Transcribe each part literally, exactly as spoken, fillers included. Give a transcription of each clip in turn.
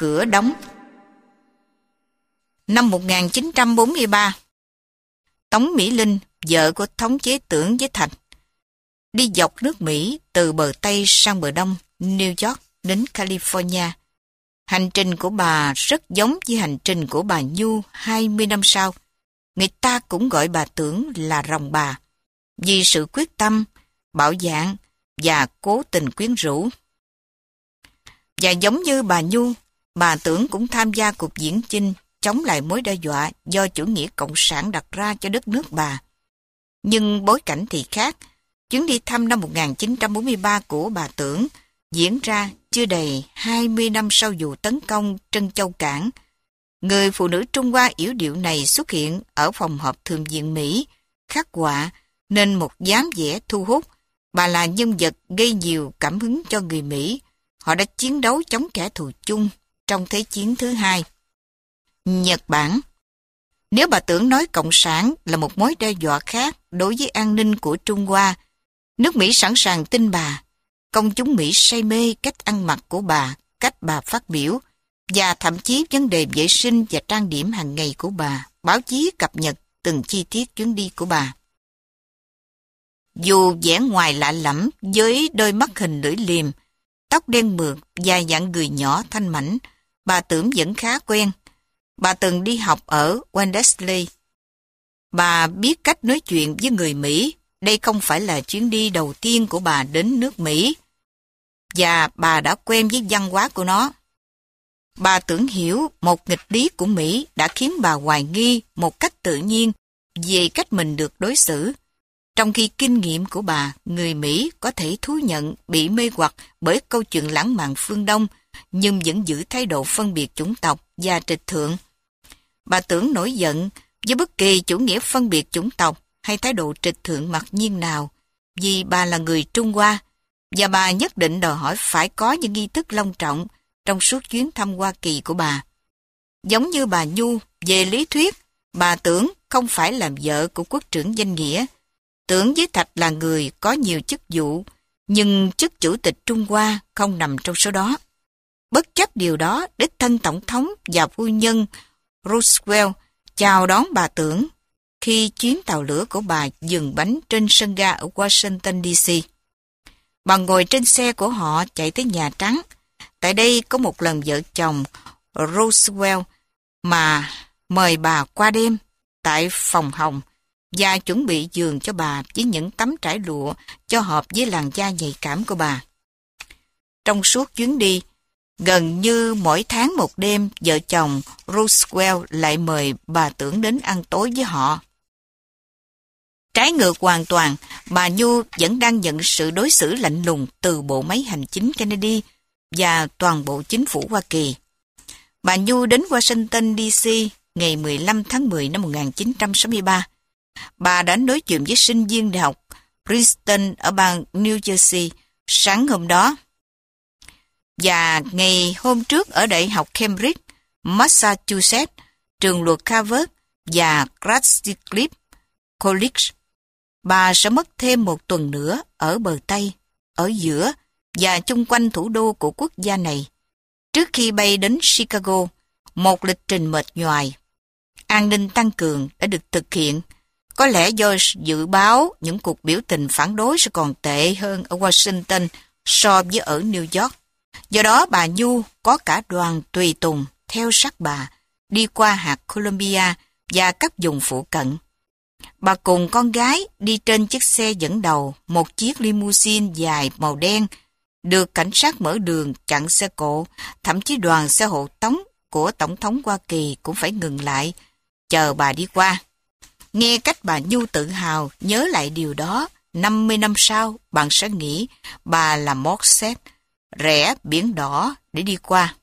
cửa đóng. Năm một nghìn chín trăm bốn mươi ba, Tống Mỹ Linh, vợ của thống chế Tưởng với Thạch, đi dọc nước Mỹ từ bờ Tây sang bờ Đông, New York đến California. Hành trình của bà rất giống với hành trình của bà Nhu hai mươi năm sau. Người ta cũng gọi bà Tưởng là rồng bà, vì sự quyết tâm, bạo dạn và cố tình quyến rũ. Và giống như bà Nhu, bà Tưởng cũng tham gia cuộc diễn chinh chống lại mối đe dọa do chủ nghĩa cộng sản đặt ra cho đất nước bà. Nhưng bối cảnh thì khác. Chuyến đi thăm năm một nghìn chín trăm bốn mươi ba của bà Tưởng diễn ra chưa đầy hai mươi năm sau vụ tấn công Trân Châu Cảng. Người phụ nữ Trung Hoa yểu điệu này xuất hiện ở phòng họp Thượng viện Mỹ, khắc họa nên một dáng vẻ thu hút. Bà là nhân vật gây nhiều cảm hứng cho người Mỹ. Họ đã chiến đấu chống kẻ thù chung trong Thế chiến thứ hai. Nhật Bản. Nếu bà Tưởng nói Cộng sản là một mối đe dọa khác đối với an ninh của Trung Hoa, nước Mỹ sẵn sàng tin bà. Công chúng Mỹ say mê cách ăn mặc của bà, cách bà phát biểu, và thậm chí vấn đề vệ sinh và trang điểm hàng ngày của bà. Báo chí cập nhật từng chi tiết chuyến đi của bà. Dù vẻ ngoài lạ lẫm với đôi mắt hình lưỡi liềm, tóc đen mượt và dạng người nhỏ thanh mảnh, bà Tưởng vẫn khá quen. Bà từng đi học ở Wellesley. Bà biết cách nói chuyện với người Mỹ. Đây không phải là chuyến đi đầu tiên của bà đến nước Mỹ, và bà đã quen với văn hóa của nó. Bà Tưởng hiểu một nghịch lý của Mỹ đã khiến bà hoài nghi một cách tự nhiên về cách mình được đối xử. Trong khi kinh nghiệm của bà, người Mỹ có thể thú nhận bị mê hoặc bởi câu chuyện lãng mạn phương Đông, nhưng vẫn giữ thái độ phân biệt chủng tộc và trịch thượng. Bà Tưởng nổi giận với bất kỳ chủ nghĩa phân biệt chủng tộc hay thái độ trịch thượng mặc nhiên nào, vì bà là người Trung Hoa, và bà nhất định đòi hỏi phải có những nghi thức long trọng trong suốt chuyến thăm Hoa Kỳ của bà. Giống như bà Nhu, về lý thuyết, bà Tưởng không phải làm vợ của quốc trưởng danh nghĩa. Tưởng với Thạch là người có nhiều chức vụ, nhưng chức chủ tịch Trung Hoa không nằm trong số đó. Bất chấp điều đó, đích thân tổng thống và phu nhân Roosevelt chào đón bà Tưởng khi chuyến tàu lửa của bà dừng bánh trên sân ga ở Washington đê xê. Bà ngồi trên xe của họ chạy tới Nhà Trắng. Tại đây có một lần vợ chồng Roosevelt mà mời bà qua đêm tại phòng hồng và chuẩn bị giường cho bà với những tấm trải lụa cho hợp với làn da nhạy cảm của bà. Trong suốt chuyến đi, gần như mỗi tháng một đêm, vợ chồng Roosevelt lại mời bà Tưởng đến ăn tối với họ. Trái ngược hoàn toàn, bà Nhu vẫn đang nhận sự đối xử lạnh lùng từ bộ máy hành chính Kennedy và toàn bộ chính phủ Hoa Kỳ. Bà Nhu đến Washington đê xê ngày mười lăm tháng mười năm một nghìn chín trăm sáu mươi ba. Bà đã nói chuyện với sinh viên đại học Princeton ở bang New Jersey sáng hôm đó. Và ngày hôm trước ở Đại học Cambridge, Massachusetts, trường luật Harvard và Radcliffe College. Bà sẽ mất thêm một tuần nữa ở bờ Tây, ở giữa và chung quanh thủ đô của quốc gia này, trước khi bay đến Chicago, một lịch trình mệt nhoài. An ninh tăng cường đã được thực hiện, có lẽ do dự báo những cuộc biểu tình phản đối sẽ còn tệ hơn ở Washington so với ở New York. Do đó bà Nhu có cả đoàn tùy tùng theo sát bà đi qua hạt Columbia và các vùng phụ cận. Bà cùng con gái đi trên chiếc xe dẫn đầu, một chiếc limousine dài màu đen, được cảnh sát mở đường chặn xe cộ, thậm chí đoàn xe hộ tống của Tổng thống Hoa Kỳ cũng phải ngừng lại, chờ bà đi qua. Nghe cách bà Nhu tự hào nhớ lại điều đó, năm mươi năm sau, bạn sẽ nghĩ bà là Morset, rẽ biển đỏ để đi qua.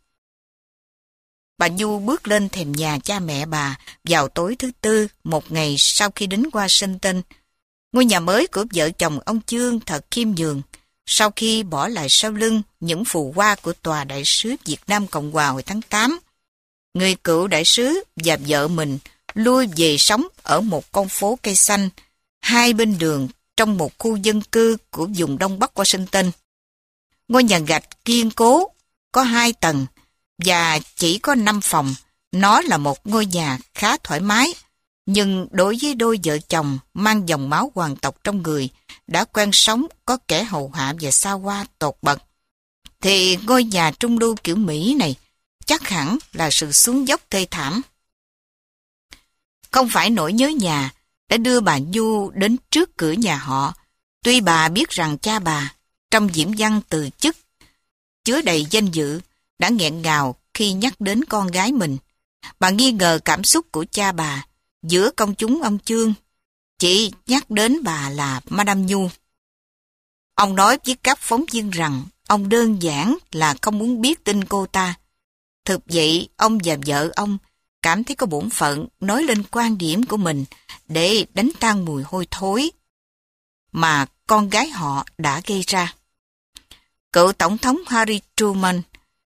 Bà Nhu bước lên thềm nhà cha mẹ bà vào tối thứ Tư, một ngày sau khi đến Washington. Ngôi nhà mới của vợ chồng ông Chương thật khiêm nhường, sau khi bỏ lại sau lưng những phù hoa của Tòa Đại sứ Việt Nam Cộng hòa hồi tháng tám. Người cựu đại sứ và vợ mình lui về sống ở một con phố cây xanh, hai bên đường trong một khu dân cư của vùng Đông Bắc Washington. Ngôi nhà gạch kiên cố, có hai tầng, và chỉ có năm phòng. Nó là một ngôi nhà khá thoải mái, nhưng đối với đôi vợ chồng mang dòng máu hoàng tộc trong người, đã quen sống có kẻ hầu hạ và xa hoa tột bậc, thì ngôi nhà trung lưu kiểu Mỹ này chắc hẳn là sự xuống dốc thê thảm. Không phải nỗi nhớ nhà đã đưa bà Nhu đến trước cửa nhà họ, tuy bà biết rằng cha bà, trong diễm văn từ chức, chứa đầy danh dự, đã nghẹn ngào khi nhắc đến con gái mình. Bà nghi ngờ cảm xúc của cha bà giữa công chúng ông Chương, chỉ nhắc đến bà là Madame Nhu. Ông nói với các phóng viên rằng ông đơn giản là không muốn biết tin cô ta. Thực vậy, ông và vợ ông cảm thấy có bổn phận nói lên quan điểm của mình để đánh tan mùi hôi thối mà con gái họ đã gây ra. Cựu Tổng thống Harry Truman,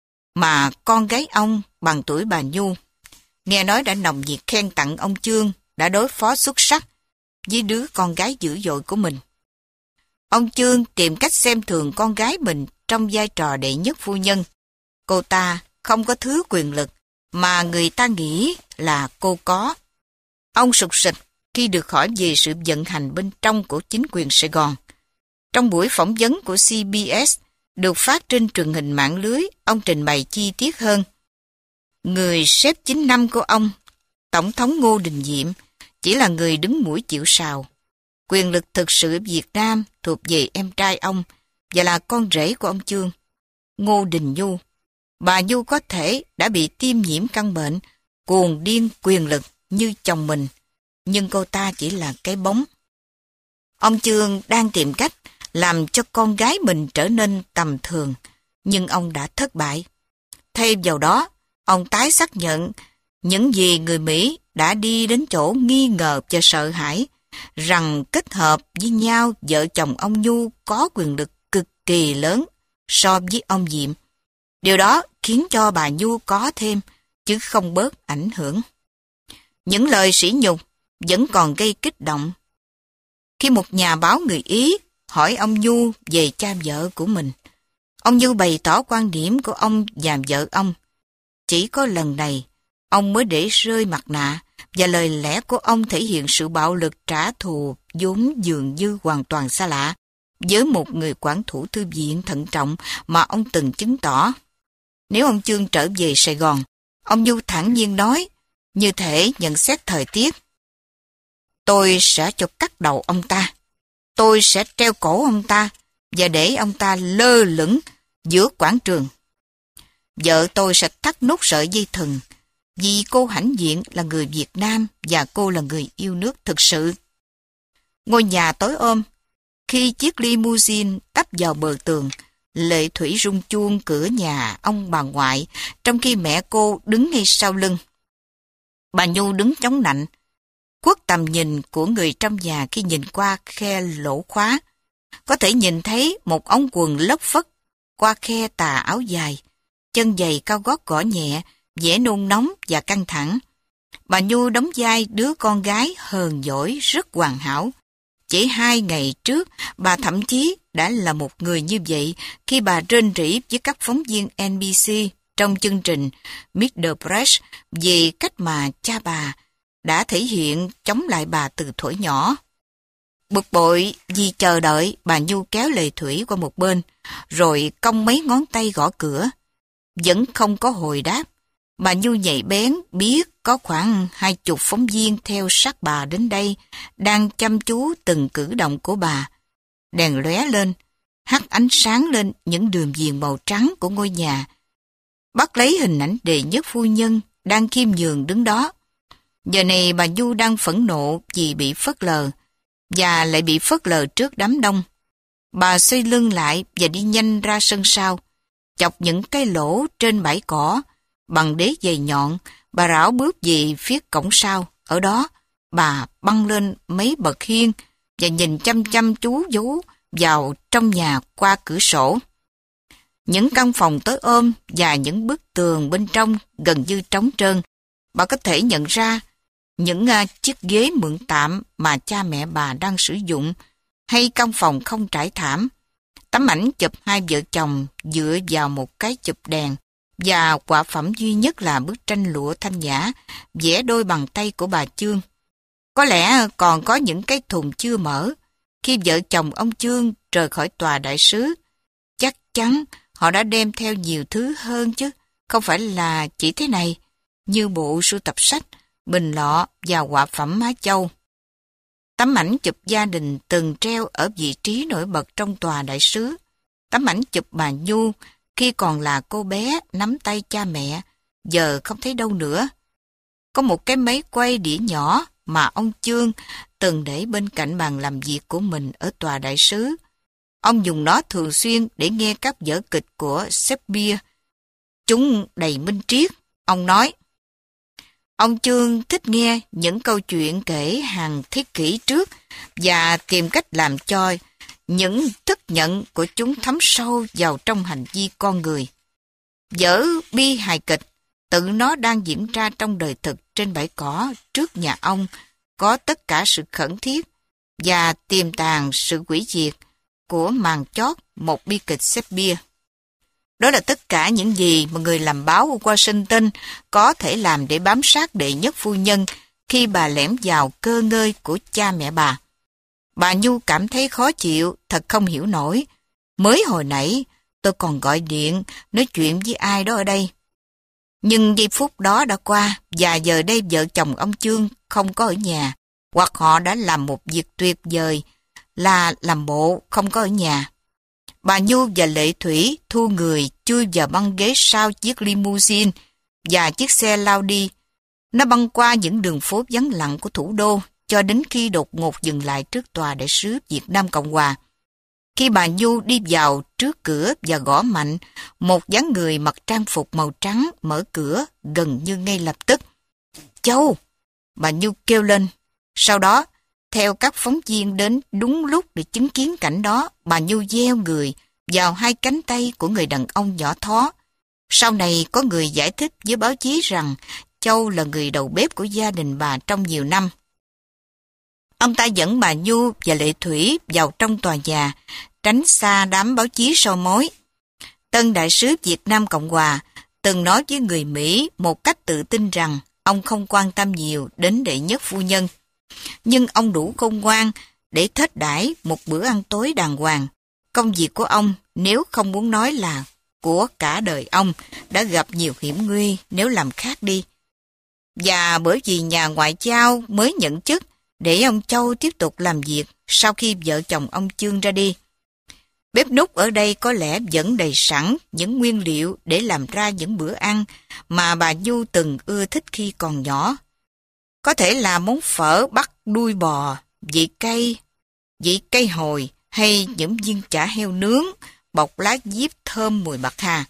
mà con gái ông bằng tuổi bà Nhu, nghe nói đã nồng nhiệt khen tặng ông Chương đã đối phó xuất sắc với đứa con gái dữ dội của mình. Ông Chương tìm cách xem thường con gái mình trong vai trò đệ nhất phu nhân. Cô ta không có thứ quyền lực mà người ta nghĩ là cô có. Ông sục sịch khi được hỏi về sự vận hành bên trong của chính quyền Sài Gòn. Trong buổi phỏng vấn của xê bê ét được phát trên truyền hình mạng lưới, ông trình bày chi tiết hơn. Người sếp chín năm của ông, Tổng thống Ngô Đình Diệm, chỉ là người đứng mũi chịu sào. Quyền lực thực sự ở Việt Nam thuộc về em trai ông và là con rể của ông Chương, Ngô Đình Nhu. Bà Nhu có thể đã bị tiêm nhiễm căn bệnh cuồng điên quyền lực như chồng mình, nhưng cô ta chỉ là cái bóng. Ông Chương đang tìm cách làm cho con gái mình trở nên tầm thường, nhưng ông đã thất bại. Thay vào đó, ông tái xác nhận những gì người Mỹ đã đi đến chỗ nghi ngờ và sợ hãi, rằng kết hợp với nhau vợ chồng ông Nhu có quyền lực cực kỳ lớn so với ông Diệm. Điều đó khiến cho bà Nhu có thêm, chứ không bớt ảnh hưởng. Những lời sỉ nhục vẫn còn gây kích động. Khi một nhà báo người Ý hỏi ông Nhu về cha vợ của mình, ông Nhu bày tỏ quan điểm của ông và vợ ông. Chỉ có lần này, ông mới để rơi mặt nạ, và lời lẽ của ông thể hiện sự bạo lực trả thù vốn dường như hoàn toàn xa lạ với một người quản thủ thư viện thận trọng mà ông từng chứng tỏ. Nếu ông Chương trở về Sài Gòn, ông Nhu thản nhiên nói, như thể nhận xét thời tiết: tôi sẽ cho cắt đầu ông ta, tôi sẽ treo cổ ông ta và để ông ta lơ lửng giữa quảng trường. Vợ tôi sẽ thắt nút sợi dây thừng, vì cô hãnh diện là người Việt Nam và cô là người yêu nước thực sự. Ngôi nhà tối ôm, khi chiếc limousine tấp vào bờ tường, Lệ Thủy rung chuông cửa nhà ông bà ngoại, trong khi mẹ cô đứng ngay sau lưng. Bà Nhu đứng chống nạnh, khuất tầm nhìn của người trong nhà khi nhìn qua khe lỗ khóa. Có thể nhìn thấy một ống quần lất phất qua khe tà áo dài, chân giày cao gót gõ nhẹ, vẻ nôn nóng và căng thẳng. Bà Nhu đóng vai đứa con gái hờn dỗi rất hoàn hảo. Chỉ hai ngày trước, bà thậm chí đã là một người như vậy khi bà rên rỉ với các phóng viên en bê xê trong chương trình Meet the Press về cách mà cha bà đã thể hiện chống lại bà từ thuở nhỏ. Bực bội vì chờ đợi, bà Nhu kéo Lệ Thủy qua một bên, rồi cong mấy ngón tay gõ cửa. Vẫn không có hồi đáp. Bà Nhu nhạy bén biết có khoảng hai chục phóng viên theo sát bà đến đây, đang chăm chú từng cử động của bà. Đèn lóe lên, hắt ánh sáng lên những đường viền màu trắng của ngôi nhà. Bắt lấy hình ảnh đệ nhất phu nhân đang khiêm nhường đứng đó. Giờ này bà Nhu đang phẫn nộ vì bị phớt lờ, và lại bị phớt lờ trước đám đông. Bà xoay lưng lại và đi nhanh ra sân sau, chọc những cái lỗ trên bãi cỏ bằng đế giày nhọn. Bà rảo bước về phía cổng sau. Ở đó, bà băng lên mấy bậc hiên và nhìn chăm chăm chú vú vào trong nhà qua cửa sổ. Những căn phòng tối ôm và những bức tường bên trong gần như trống trơn. Bà có thể nhận ra những uh, chiếc ghế mượn tạm mà cha mẹ bà đang sử dụng, hay căn phòng không trải thảm. Tấm ảnh chụp hai vợ chồng dựa vào một cái chụp đèn và quả phẩm duy nhất là bức tranh lụa thanh nhã, vẽ đôi bàn tay của bà Chương. Có lẽ còn có những cái thùng chưa mở. Khi vợ chồng ông Chương rời khỏi tòa đại sứ, chắc chắn họ đã đem theo nhiều thứ hơn chứ, không phải là chỉ thế này, như bộ sưu tập sách, bình lọ và họa phẩm Má Châu. Tấm ảnh chụp gia đình từng treo ở vị trí nổi bật trong tòa đại sứ. Tấm ảnh chụp bà Nhu khi còn là cô bé nắm tay cha mẹ, giờ không thấy đâu nữa. Có một cái máy quay đĩa nhỏ mà ông Chương từng để bên cạnh bàn làm việc của mình ở tòa đại sứ. Ông dùng nó thường xuyên để nghe các vở kịch của Shakespeare. Chúng đầy minh triết. Ông nói, ông Chương thích nghe những câu chuyện kể hàng thế kỷ trước và tìm cách làm cho những thức nhận của chúng thấm sâu vào trong hành vi con người. Vở bi hài kịch, tự nó đang diễn ra trong đời thực trên bãi cỏ trước nhà ông, có tất cả sự khẩn thiết và tiềm tàng sự hủy diệt của màn chót một bi kịch Shakespeare. Đó là tất cả những gì mà người làm báo ở Washington có thể làm để bám sát đệ nhất phu nhân khi bà lẻm vào cơ ngơi của cha mẹ bà. Bà Nhu cảm thấy khó chịu, thật không hiểu nổi. Mới hồi nãy, tôi còn gọi điện, nói chuyện với ai đó ở đây. Nhưng giây phút đó đã qua, và giờ đây vợ chồng ông Chương không có ở nhà, hoặc họ đã làm một việc tuyệt vời là làm bộ không có ở nhà. Bà Nhu và Lệ Thủy thu người chui vào băng ghế sau chiếc limousine và chiếc xe lao đi. Nó băng qua những đường phố vắng lặng của thủ đô cho đến khi đột ngột dừng lại trước tòa đại sứ Việt Nam Cộng Hòa. Khi bà Nhu đi vào trước cửa và gõ mạnh, một dáng người mặc trang phục màu trắng mở cửa gần như ngay lập tức. Châu! Bà Nhu kêu lên. Sau đó, theo các phóng viên đến đúng lúc để chứng kiến cảnh đó, bà Nhu gieo người vào hai cánh tay của người đàn ông nhỏ thó. Sau này có người giải thích với báo chí rằng Châu là người đầu bếp của gia đình bà trong nhiều năm. Ông ta dẫn bà Nhu và Lệ Thủy vào trong tòa nhà, tránh xa đám báo chí soi mói. Tân đại sứ Việt Nam Cộng Hòa từng nói với người Mỹ một cách tự tin rằng ông không quan tâm nhiều đến đệ nhất phu nhân. Nhưng ông đủ khôn ngoan để thết đãi một bữa ăn tối đàng hoàng. Công việc của ông, nếu không muốn nói là của cả đời ông, đã gặp nhiều hiểm nguy nếu làm khác đi. Và bởi vì nhà ngoại giao mới nhận chức để ông Châu tiếp tục làm việc sau khi vợ chồng ông Chương ra đi. Bếp núc ở đây có lẽ vẫn đầy sẵn những nguyên liệu để làm ra những bữa ăn mà bà Nhu từng ưa thích khi còn nhỏ. Có thể là món phở bắt đuôi bò, vị cay, vị cây hồi hay những viên chả heo nướng bọc lá diếp thơm mùi bạc hà.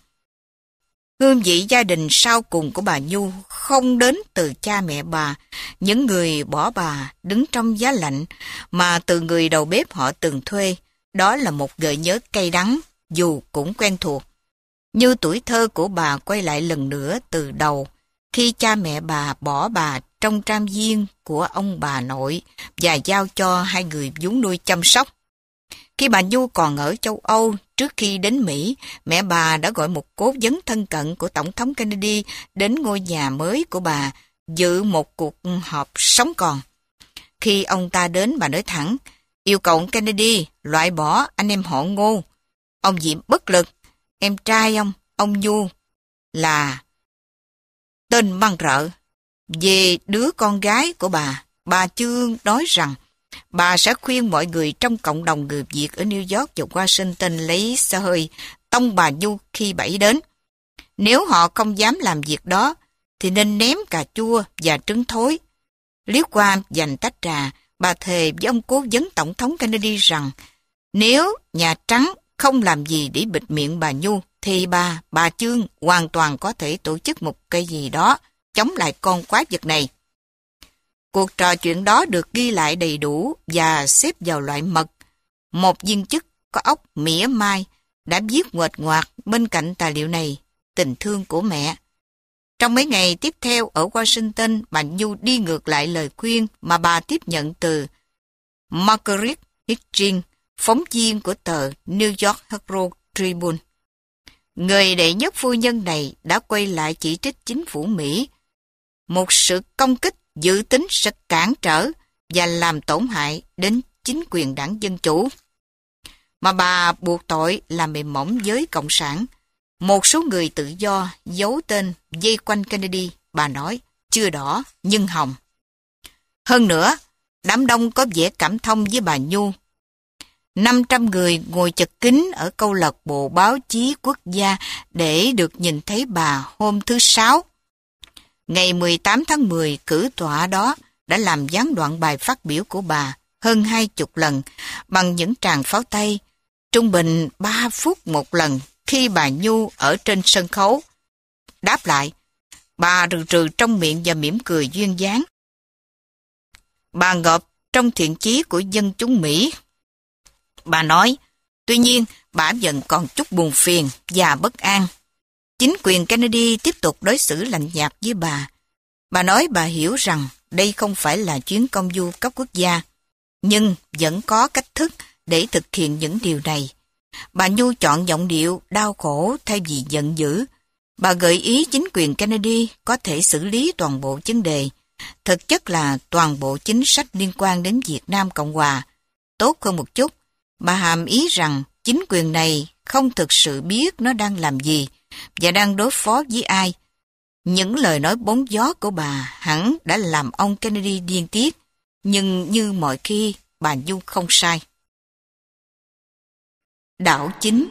Hương vị gia đình sau cùng của bà Nhu không đến từ cha mẹ bà, những người bỏ bà đứng trong giá lạnh, mà từ người đầu bếp họ từng thuê. Đó là một gợi nhớ cay đắng, dù cũng quen thuộc. Như tuổi thơ của bà quay lại lần nữa từ đầu, khi cha mẹ bà bỏ bà trong tram viên của ông bà nội và giao cho hai người vú nuôi chăm sóc. Khi bà Nhu còn ở châu Âu, trước khi đến Mỹ, mẹ bà đã gọi một cố vấn thân cận của Tổng thống Kennedy đến ngôi nhà mới của bà, dự một cuộc họp sống còn. Khi ông ta đến, bà nói thẳng, yêu cầu ông Kennedy loại bỏ anh em họ Ngô. Ông Diệm bất lực, em trai ông, ông Nhu, là tên măng rợ. Về đứa con gái của bà, bà Chương nói rằng bà sẽ khuyên mọi người trong cộng đồng người Việt ở New York và Washington lấy xe hơi tông bà Nhu khi bẫy đến. Nếu họ không dám làm việc đó, thì nên ném cà chua và trứng thối. Liếc qua dành tách trà, bà thề với ông cố vấn Tổng thống Kennedy rằng nếu Nhà Trắng không làm gì để bịt miệng bà Nhu, thì bà, bà Chương hoàn toàn có thể tổ chức một cái gì đó chống lại con quái vật này. Cuộc trò chuyện đó được ghi lại đầy đủ và xếp vào loại mật. Một viên chức có óc mỉa mai đã viết nguệch ngoạc bên cạnh tài liệu này, tình thương của mẹ. Trong mấy ngày tiếp theo ở Washington, bà Nhu đi ngược lại lời khuyên mà bà tiếp nhận từ Marguerite Hitching, phóng viên của tờ New York Herald Tribune. Người đệ nhất phu nhân này đã quay lại chỉ trích chính phủ Mỹ. Một sự công kích dự tính sẽ cản trở và làm tổn hại đến chính quyền đảng Dân Chủ. Mà bà buộc tội là mềm mỏng với Cộng sản. Một số người tự do giấu tên dây quanh Kennedy, bà nói, chưa đỏ nhưng hồng. Hơn nữa, đám đông có vẻ cảm thông với bà Nhu. năm trăm người ngồi chật kín ở câu lạc bộ báo chí quốc gia để được nhìn thấy bà hôm thứ Sáu. Ngày mười tám tháng mười, cử tọa đó đã làm gián đoạn bài phát biểu của bà hơn hai chục lần bằng những tràng pháo tay, trung bình ba phút một lần khi bà Nhu ở trên sân khấu. Đáp lại, bà rừ rừ trong miệng và mỉm cười duyên dáng. Bà ngợp trong thiện chí của dân chúng Mỹ. Bà nói, tuy nhiên bà vẫn còn chút buồn phiền và bất an. Chính quyền Kennedy tiếp tục đối xử lạnh nhạt với bà. Bà nói bà hiểu rằng đây không phải là chuyến công du cấp quốc gia, nhưng vẫn có cách thức để thực hiện những điều này. Bà Nhu chọn giọng điệu đau khổ thay vì giận dữ. Bà gợi ý chính quyền Kennedy có thể xử lý toàn bộ vấn đề, thực chất là toàn bộ chính sách liên quan đến Việt Nam Cộng Hòa. Tốt hơn một chút, bà hàm ý rằng chính quyền này không thực sự biết nó đang làm gì và đang đối phó với ai. Những lời nói bóng gió của bà hẳn đã làm ông Kennedy điên tiết, nhưng như mọi khi, bà Nhu không sai. Đảo chính.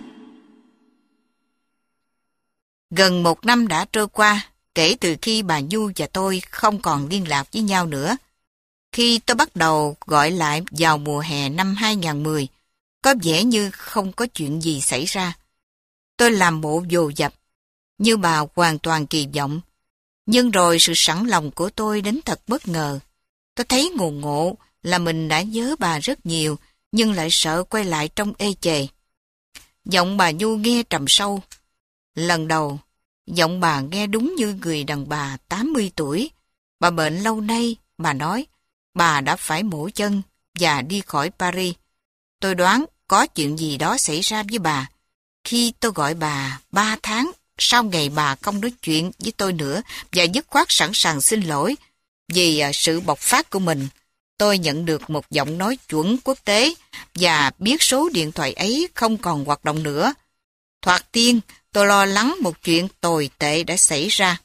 Gần một năm đã trôi qua kể từ khi bà Nhu và tôi không còn liên lạc với nhau nữa. Khi tôi bắt đầu gọi lại vào mùa hè năm hai nghìn không trăm mười, có vẻ như không có chuyện gì xảy ra. Tôi làm bộ dồn dập, như bà hoàn toàn kỳ vọng. Nhưng rồi sự sẵn lòng của tôi đến thật bất ngờ. Tôi thấy ngộ ngộ là mình đã nhớ bà rất nhiều, nhưng lại sợ quay lại trong ê chề. Giọng bà Nhu nghe trầm sâu. Lần đầu, giọng bà nghe đúng như người đàn bà tám mươi tuổi. Bà bệnh lâu nay, bà nói, bà đã phải mổ chân và đi khỏi Paris. Tôi đoán có chuyện gì đó xảy ra với bà. Khi tôi gọi bà ba tháng sau ngày bà không nói chuyện với tôi nữa và dứt khoát sẵn sàng xin lỗi vì sự bộc phát của mình, tôi nhận được một giọng nói chuẩn quốc tế và biết số điện thoại ấy không còn hoạt động nữa. Thoạt tiên, tôi lo lắng một chuyện tồi tệ đã xảy ra.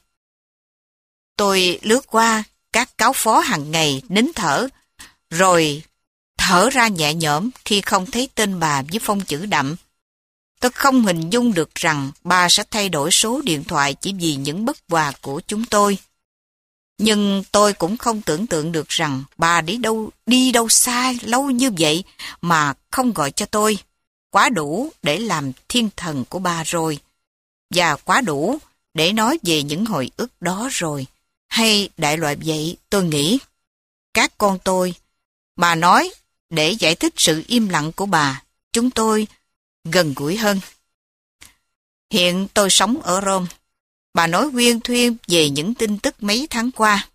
Tôi lướt qua các cáo phó hàng ngày nín thở, rồi thở ra nhẹ nhõm khi không thấy tên bà với phông chữ đậm. Tôi không hình dung được rằng bà sẽ thay đổi số điện thoại chỉ vì những bất hòa của chúng tôi. Nhưng tôi cũng không tưởng tượng được rằng bà đi đâu, đi đâu xa lâu như vậy mà không gọi cho tôi. Quá đủ để làm thiên thần của bà rồi. Và quá đủ để nói về những hồi ức đó rồi. Hay đại loại vậy tôi nghĩ. Các con tôi, bà nói để giải thích sự im lặng của bà, chúng tôi gần gũi hơn. Hiện tôi sống ở Rome. Bà nói huyên thuyên về những tin tức mấy tháng qua.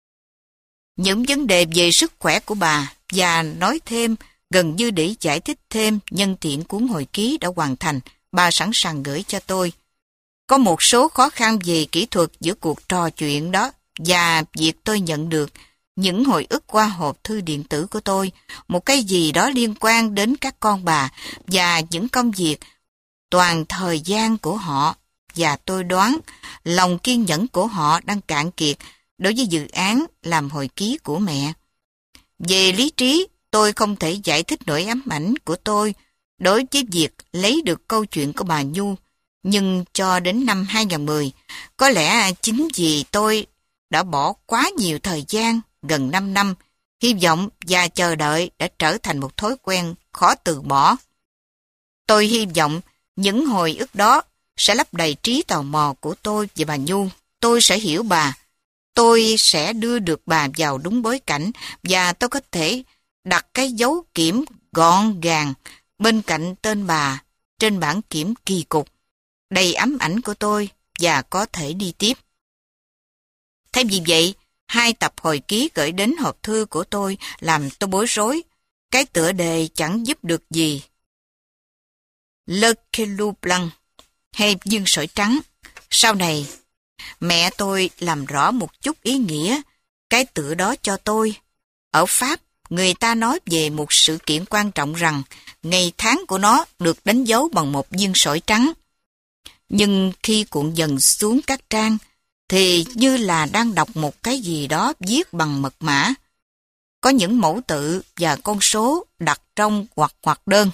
Những vấn đề về sức khỏe của bà và nói thêm gần như để giải thích thêm nhân tiện cuốn hồi ký đã hoàn thành, bà sẵn sàng gửi cho tôi. Có một số khó khăn về kỹ thuật giữa cuộc trò chuyện đó và việc tôi nhận được những hồi ức qua hộp thư điện tử của tôi, một cái gì đó liên quan đến các con bà và những công việc toàn thời gian của họ, và tôi đoán lòng kiên nhẫn của họ đang cạn kiệt đối với dự án làm hồi ký của mẹ. Về lý trí, tôi không thể giải thích nỗi ám ảnh của tôi đối với việc lấy được câu chuyện của bà Nhu, nhưng cho đến năm hai nghìn không trăm mười, có lẽ chính vì tôi đã bỏ quá nhiều thời gian, gần năm năm, hy vọng và chờ đợi đã trở thành một thói quen khó từ bỏ. Tôi hy vọng những hồi ức đó sẽ lấp đầy trí tò mò của tôi về bà Nhu. Tôi sẽ hiểu bà. Tôi sẽ đưa được bà vào đúng bối cảnh và tôi có thể đặt cái dấu kiểm gọn gàng bên cạnh tên bà trên bảng kiểm kỳ cục, đầy ám ảnh của tôi và có thể đi tiếp. Thay vì vậy, hai tập hồi ký gửi đến hộp thư của tôi làm tôi bối rối. Cái tựa đề chẳng giúp được gì. Le Caillou Blanc. hay dương sỏi trắng. Sau này, mẹ tôi làm rõ một chút ý nghĩa cái tựa đó cho tôi. Ở Pháp, người ta nói về một sự kiện quan trọng rằng ngày tháng của nó được đánh dấu bằng một viên sỏi trắng. Nhưng khi cuộn dần xuống các trang, thì như là đang đọc một cái gì đó viết bằng mật mã. Có những mẫu tự và con số đặt trong ngoặc ngoặc đơn.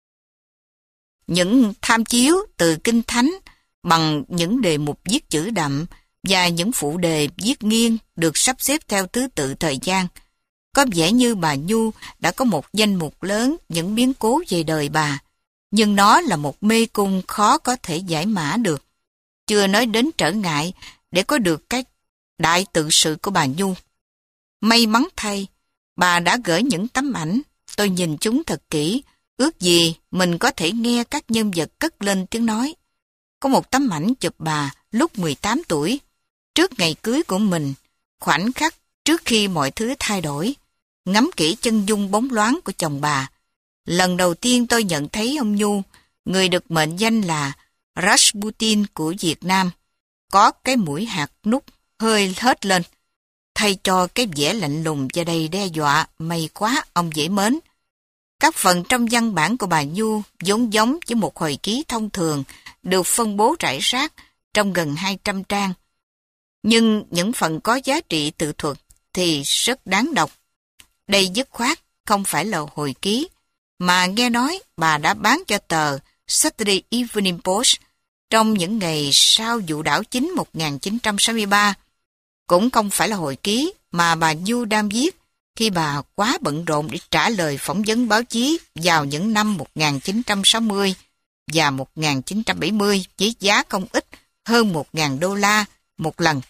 Những tham chiếu từ Kinh Thánh bằng những đề mục viết chữ đậm và những phụ đề viết nghiêng được sắp xếp theo thứ tự thời gian. Có vẻ như bà Nhu đã có một danh mục lớn những biến cố về đời bà, nhưng nó là một mê cung khó có thể giải mã được. Chưa nói đến trở ngại để có được cái đại tự sự của bà Nhu. May mắn thay, bà đã gửi những tấm ảnh, tôi nhìn chúng thật kỹ, ước gì mình có thể nghe các nhân vật cất lên tiếng nói. Có một tấm ảnh chụp bà lúc mười tám tuổi, trước ngày cưới của mình, khoảnh khắc trước khi mọi thứ thay đổi. Ngắm kỹ chân dung bóng loáng của chồng bà. Lần đầu tiên tôi nhận thấy ông Nhu, người được mệnh danh là Rasputin của Việt Nam, có cái mũi hạt nút hơi hết lên, thay cho cái vẻ lạnh lùng và đầy đe dọa. May quá, ông dễ mến. Các phần trong văn bản của bà Nhu vốn giống với một hồi ký thông thường, được phân bố rải rác trong gần hai trăm trang. Nhưng những phần có giá trị tự thuật thì rất đáng đọc. Đây dứt khoát không phải là hồi ký, mà nghe nói bà đã bán cho tờ Saturday Evening Post trong những ngày sau vụ đảo chính một nghìn chín trăm sáu mươi ba. Cũng không phải là hồi ký mà bà Nhu đang viết khi bà quá bận rộn để trả lời phỏng vấn báo chí vào những năm một nghìn chín trăm sáu mươi và một nghìn chín trăm bảy mươi với giá công ích hơn một nghìn đô la một lần.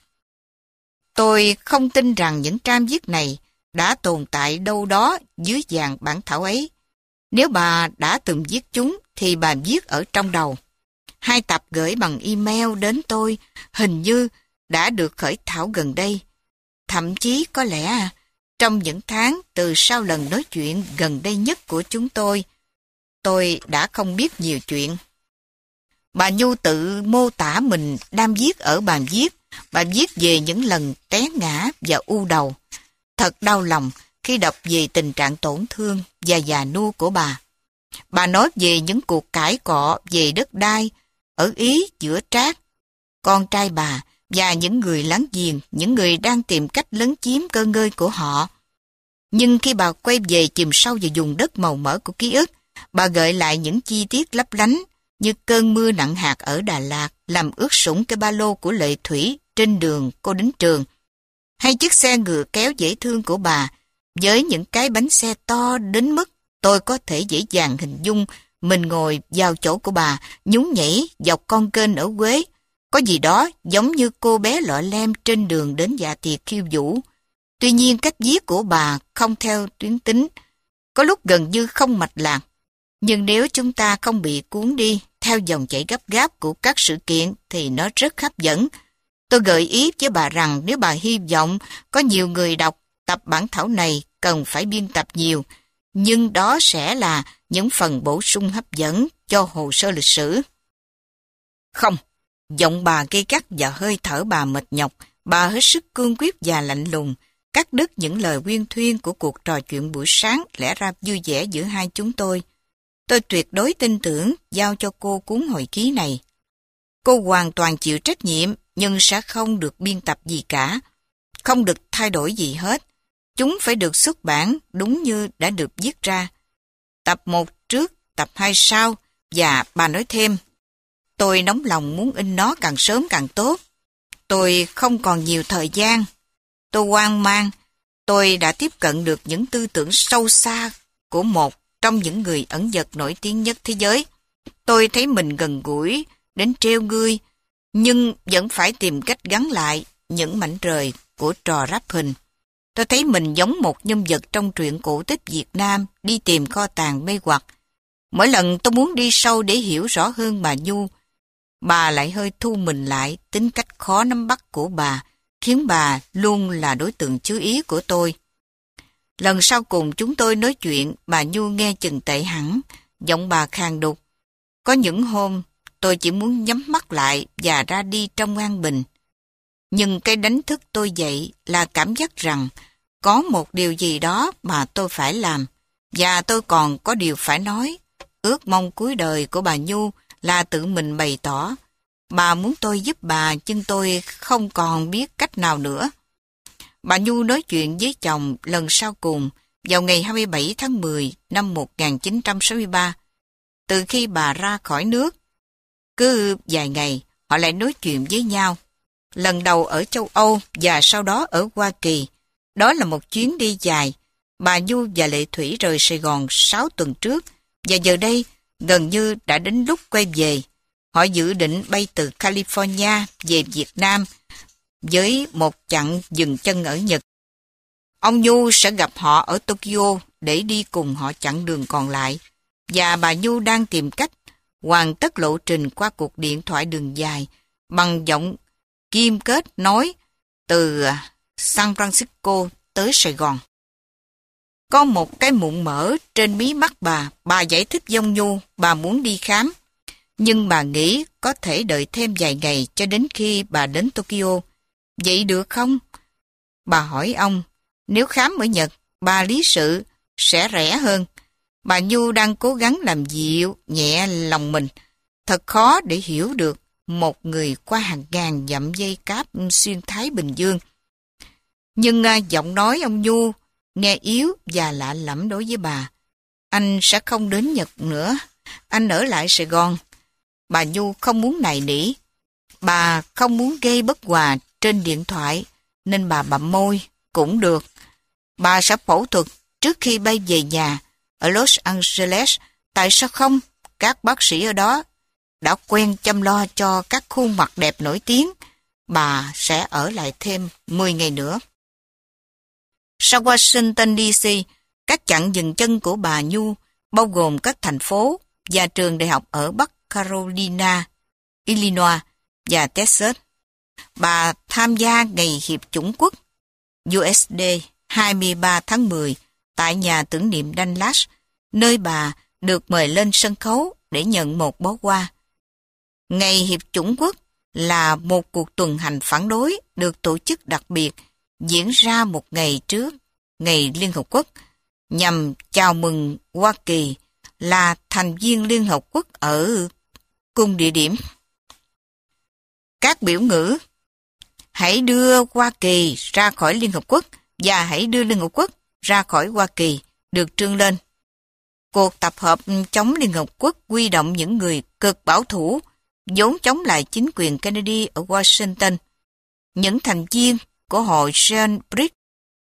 Tôi không tin rằng những trang viết này đã tồn tại đâu đó dưới dàn bản thảo ấy. Nếu bà đã từng viết chúng thì bà viết ở trong đầu. Hai tập gửi bằng email đến tôi hình như đã được khởi thảo gần đây. Thậm chí có lẽ trong những tháng từ sau lần nói chuyện gần đây nhất của chúng tôi, tôi đã không biết nhiều chuyện. Bà Nhu tự mô tả mình đang viết ở bàn viết. Bà viết về những lần té ngã và u đầu. Thật đau lòng khi đọc về tình trạng tổn thương và già nua của bà. Bà nói về những cuộc cãi cọ về đất đai ở Ý giữa Trác, con trai bà và những người láng giềng, những người đang tìm cách lấn chiếm cơ ngơi của họ. Nhưng khi bà quay về chìm sâu vào vùng đất màu mỡ của ký ức, bà gợi lại những chi tiết lấp lánh như cơn mưa nặng hạt ở Đà Lạt làm ướt sũng cái ba lô của Lệ Thủy trên đường cô đến trường, hay chiếc xe ngựa kéo dễ thương của bà với những cái bánh xe to đến mức tôi có thể dễ dàng hình dung mình ngồi vào chỗ của bà, nhún nhảy dọc con kênh ở Huế. Có gì đó giống như cô bé lọ lem trên đường đến dạ tiệc khiêu vũ. Tuy nhiên cách viết của bà không theo tuyến tính, có lúc gần như không mạch lạc. Nhưng nếu chúng ta không bị cuốn đi theo dòng chảy gấp gáp của các sự kiện thì nó rất hấp dẫn. Tôi gợi ý với bà rằng nếu bà hy vọng có nhiều người đọc tập bản thảo này cần phải biên tập nhiều, nhưng đó sẽ là những phần bổ sung hấp dẫn cho hồ sơ lịch sử. Không, giọng bà gay gắt và hơi thở bà mệt nhọc, bà hết sức cương quyết và lạnh lùng, cắt đứt những lời uyên thuyên của cuộc trò chuyện buổi sáng lẽ ra vui vẻ giữa hai chúng tôi. Tôi tuyệt đối tin tưởng giao cho cô cuốn hồi ký này. Cô hoàn toàn chịu trách nhiệm nhưng sẽ không được biên tập gì cả, không được thay đổi gì hết. Chúng phải được xuất bản đúng như đã được viết ra. Tập một trước, tập hai sau, và bà nói thêm, tôi nóng lòng muốn in nó càng sớm càng tốt. Tôi không còn nhiều thời gian. Tôi hoang mang. Tôi đã tiếp cận được những tư tưởng sâu xa của một trong những người ẩn dật nổi tiếng nhất thế giới. Tôi thấy mình gần gũi đến treo ngươi, nhưng vẫn phải tìm cách gắn lại những mảnh rời của trò ráp hình. Tôi thấy mình giống một nhân vật trong truyện cổ tích Việt Nam đi tìm kho tàng mê hoặc. Mỗi lần tôi muốn đi sâu để hiểu rõ hơn bà Nhu, bà lại hơi thu mình lại. Tính cách khó nắm bắt của bà khiến bà luôn là đối tượng chú ý của tôi. Lần sau cùng chúng tôi nói chuyện, bà Nhu nghe chừng tệ hẳn, giọng bà khàn đục. Có những hôm tôi chỉ muốn nhắm mắt lại và ra đi trong an bình. Nhưng cái đánh thức tôi dậy là cảm giác rằng có một điều gì đó mà tôi phải làm, và tôi còn có điều phải nói. Ước mong cuối đời của bà Nhu là tự mình bày tỏ. Bà muốn tôi giúp bà, nhưng tôi không còn biết cách nào nữa. Bà Nhu nói chuyện với chồng lần sau cùng vào ngày hai mươi bảy tháng mười năm một nghìn chín trăm sáu mươi ba. Từ khi bà ra khỏi nước, cứ vài ngày họ lại nói chuyện với nhau. Lần đầu ở châu Âu và sau đó ở Hoa Kỳ. Đó là một chuyến đi dài. Bà Nhu và Lệ Thủy rời Sài Gòn sáu tuần trước, và giờ đây gần như đã đến lúc quay về. Họ dự định bay từ California về Việt Nam với một chặng dừng chân ở Nhật. Ông Nhu sẽ gặp họ ở Tokyo để đi cùng họ chặng đường còn lại, và bà Nhu đang tìm cách hoàn tất lộ trình qua cuộc điện thoại đường dài bằng giọng kim kết nối từ San Francisco tới Sài Gòn. Có một cái mụn mỡ trên mí mắt bà, bà giải thích với ông Nhu bà muốn đi khám, nhưng bà nghĩ có thể đợi thêm vài ngày cho đến khi bà đến Tokyo. Vậy được không? Bà hỏi ông, nếu khám ở Nhật, bà lý sự sẽ rẻ hơn. Bà Nhu đang cố gắng làm dịu nhẹ lòng mình. Thật khó để hiểu được một người qua hàng ngàn dặm dây cáp xuyên Thái Bình Dương. Nhưng à, giọng nói ông Nhu nghe yếu và lạ lẫm đối với bà. Anh sẽ không đến Nhật nữa. Anh ở lại Sài Gòn. Bà Nhu không muốn nài nỉ. Bà không muốn gây bất hòa trên điện thoại, nên bà bặm môi. Cũng được. Bà sẽ phẫu thuật trước khi bay về nhà ở Los Angeles. Tại sao không? Các bác sĩ ở đó đã quen chăm lo cho các khuôn mặt đẹp nổi tiếng. Bà sẽ ở lại thêm mười ngày nữa. Sau Washington đê xê, các chặng dừng chân của bà Nhu bao gồm các thành phố và trường đại học ở Bắc Carolina, Illinois và Texas. Bà tham gia Ngày Hiệp chủng quốc u ét đê hai mươi ba tháng mười tại nhà tưởng niệm Dallas, nơi bà được mời lên sân khấu để nhận một bó hoa. Ngày Hiệp chủng quốc là một cuộc tuần hành phản đối được tổ chức đặc biệt diễn ra một ngày trước Ngày Liên Hợp Quốc nhằm chào mừng Hoa Kỳ là thành viên Liên Hợp Quốc ở cùng địa điểm. Các biểu ngữ: hãy đưa Hoa Kỳ ra khỏi Liên Hợp Quốc và hãy đưa Liên Hợp Quốc ra khỏi Hoa Kỳ được trương lên. Cuộc tập hợp chống Liên Hợp Quốc huy động những người cực bảo thủ vốn chống lại chính quyền Kennedy ở Washington. Những thành viên của hội John Bright,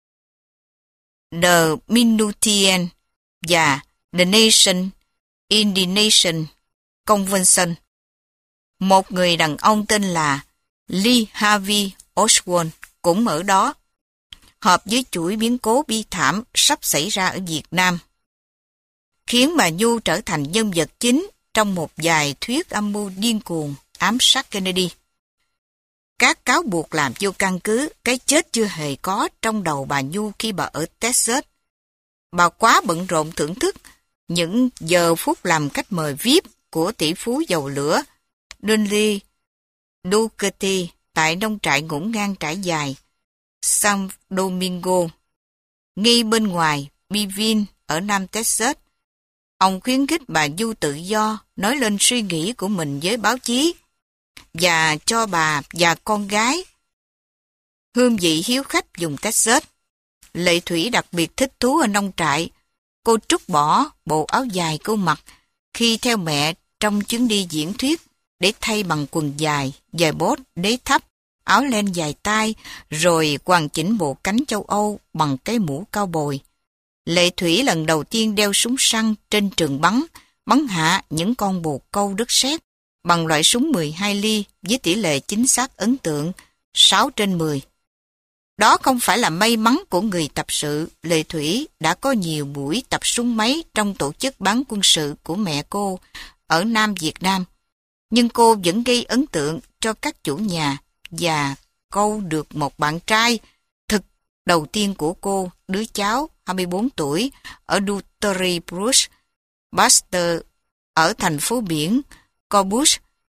The Minutian và The Nation in the Nation Convention. Một người đàn ông tên là Lee Harvey Oswald cũng ở đó, hợp với chuỗi biến cố bi thảm sắp xảy ra ở Việt Nam, khiến bà Nhu trở thành nhân vật chính trong một vài thuyết âm mưu điên cuồng ám sát Kennedy. Các cáo buộc làm vô căn cứ, cái chết chưa hề có trong đầu bà Nhu khi bà ở Texas. Bà quá bận rộn thưởng thức những giờ phút làm khách mời vi ai pi của tỷ phú dầu lửa Dudley Duquette tại nông trại ngổn ngang trải dài San Domingo, ngay bên ngoài Bivin ở Nam Texas. Ông khuyến khích bà Nhu tự do nói lên suy nghĩ của mình với báo chí và cho bà và con gái hương vị hiếu khách vùng Texas. Lệ Thủy đặc biệt thích thú ở nông trại. Cô trút bỏ bộ áo dài cô mặc khi theo mẹ trong chuyến đi diễn thuyết để thay bằng quần dài, giày bốt, đế thấp, áo len dài tay, rồi hoàn chỉnh bộ cánh châu Âu bằng cái mũ cao bồi. Lệ Thủy lần đầu tiên đeo súng săn trên trường bắn, bắn hạ những con bồ câu đất sét bằng loại súng mười hai ly với tỷ lệ chính xác ấn tượng sáu trên mười. Đó không phải là may mắn của người tập sự. Lệ Thủy đã có nhiều buổi tập súng máy trong tổ chức bán quân sự của mẹ cô ở Nam Việt Nam, nhưng cô vẫn gây ấn tượng cho các chủ nhà và câu được một bạn trai thực đầu tiên của cô, đứa cháu hai mươi bốn tuổi ở Dutry Bruce, Buster ở thành phố biển Corpus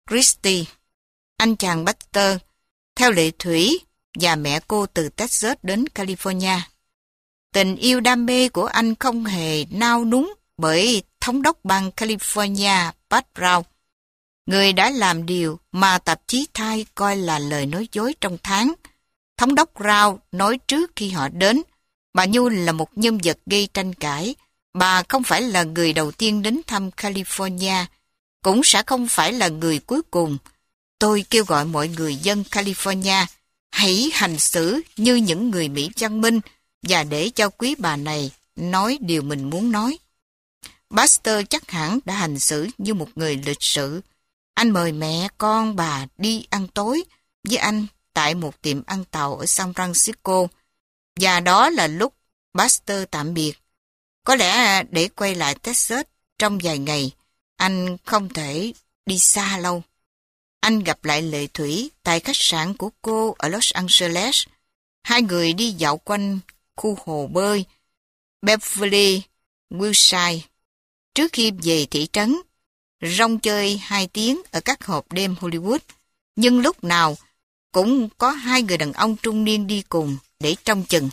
Christie. Anh chàng Baxter, theo lệ thủy, và mẹ cô từ Texas đến California. Tình yêu đam mê của anh không hề nao núng bởi thống đốc bang California, Pat Brown, người đã làm điều mà tạp chí Time coi là lời nói dối trong tháng. Thống đốc Brown nói trước khi họ đến, bà Nhu là một nhân vật gây tranh cãi. Bà không phải là người đầu tiên đến thăm California, cũng sẽ không phải là người cuối cùng. Tôi kêu gọi mọi người dân California hãy hành xử như những người Mỹ văn minh và để cho quý bà này nói điều mình muốn nói. Baxter chắc hẳn đã hành xử như một người lịch sự. Anh mời mẹ con bà đi ăn tối với anh tại một tiệm ăn tàu ở San Francisco, và đó là lúc Baxter tạm biệt. Có lẽ để quay lại Texas trong vài ngày, anh không thể đi xa lâu. Anh gặp lại Lệ Thủy tại khách sạn của cô ở Los Angeles. Hai người đi dạo quanh khu hồ bơi Beverly Wilshire trước khi về thị trấn, rong chơi hai tiếng ở các hộp đêm Hollywood. Nhưng lúc nào cũng có hai người đàn ông trung niên đi cùng để trông chừng.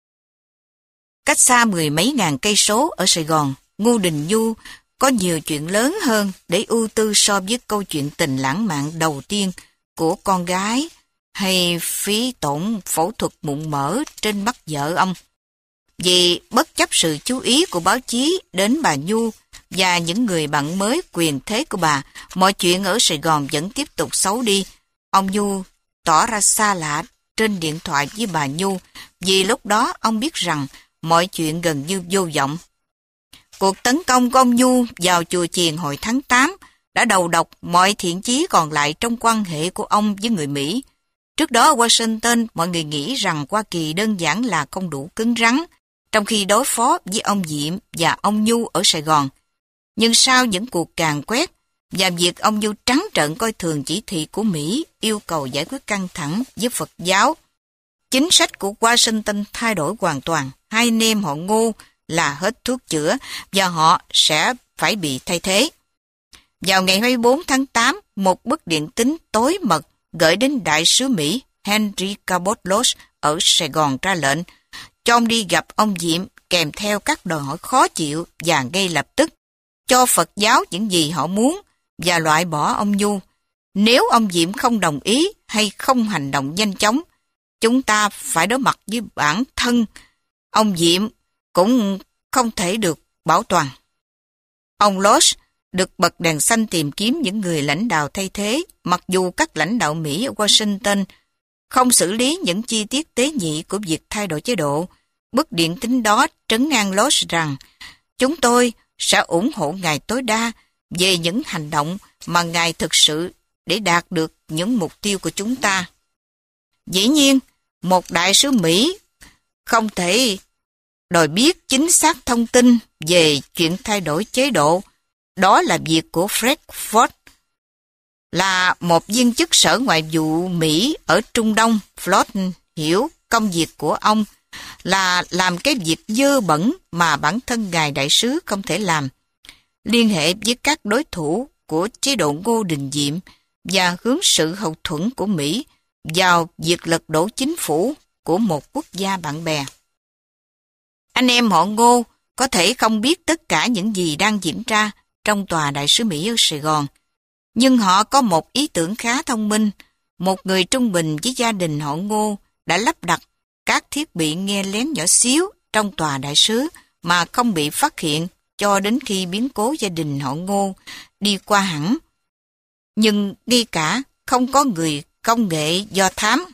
Cách xa mười mấy ngàn cây số ở Sài Gòn, Ngô Đình Nhu có nhiều chuyện lớn hơn để ưu tư so với câu chuyện tình lãng mạn đầu tiên của con gái hay phí tổn phẫu thuật mụn mỡ trên mắt vợ ông. Vì bất chấp sự chú ý của báo chí đến bà Nhu và những người bạn mới quyền thế của bà, mọi chuyện ở Sài Gòn vẫn tiếp tục xấu đi. Ông Nhu tỏ ra xa lạ trên điện thoại với bà Nhu, vì lúc đó ông biết rằng mọi chuyện gần như vô vọng. Cuộc tấn công của ông Nhu vào chùa chiền hồi tháng tám đã đầu độc mọi thiện chí còn lại trong quan hệ của ông với người Mỹ. Trước đó ở Washington, mọi người nghĩ rằng Hoa Kỳ đơn giản là không đủ cứng rắn, trong khi đối phó với ông Diệm và ông Nhu ở Sài Gòn. Nhưng sau những cuộc càn quét và việc ông Nhu trắng trợn coi thường chỉ thị của Mỹ yêu cầu giải quyết căng thẳng với Phật giáo, chính sách của Washington thay đổi hoàn toàn. Hai anh em họ Ngô là hết thuốc chữa và họ sẽ phải bị thay thế. Vào ngày hai mươi bốn tháng tám, một bức điện tín tối mật gửi đến đại sứ Mỹ Henry Cabot Lodge ở Sài Gòn ra lệnh cho ông đi gặp ông Diệm kèm theo các đòi hỏi khó chịu và ngay lập tức cho Phật giáo những gì họ muốn và loại bỏ ông Nhu. Nếu ông Diệm không đồng ý hay không hành động nhanh chóng, chúng ta phải đối mặt với bản thân ông Diệm cũng không thể được bảo toàn. Ông Lodge được bật đèn xanh tìm kiếm những người lãnh đạo thay thế, mặc dù các lãnh đạo Mỹ ở Washington không xử lý những chi tiết tế nhị của việc thay đổi chế độ. Bức điện tín đó trấn an Lodge rằng chúng tôi sẽ ủng hộ Ngài tối đa về những hành động mà Ngài thực sự để đạt được những mục tiêu của chúng ta. Dĩ nhiên, một đại sứ Mỹ không thể đòi biết chính xác thông tin về chuyện thay đổi chế độ. Đó là việc của Fred Ford, là một viên chức sở ngoại vụ Mỹ ở Trung Đông. Ford hiểu công việc của ông là làm cái việc dơ bẩn mà bản thân ngài đại sứ không thể làm, liên hệ với các đối thủ của chế độ Ngô Đình Diệm và hướng sự hậu thuẫn của Mỹ vào việc lật đổ chính phủ của một quốc gia bạn bè. Anh em họ Ngô có thể không biết tất cả những gì đang diễn ra trong tòa đại sứ Mỹ ở Sài Gòn, nhưng họ có một ý tưởng khá thông minh. Một người trung bình với gia đình họ Ngô đã lắp đặt các thiết bị nghe lén nhỏ xíu trong tòa đại sứ mà không bị phát hiện cho đến khi biến cố gia đình họ Ngô đi qua hẳn. Nhưng ngay cả không có người công nghệ do thám,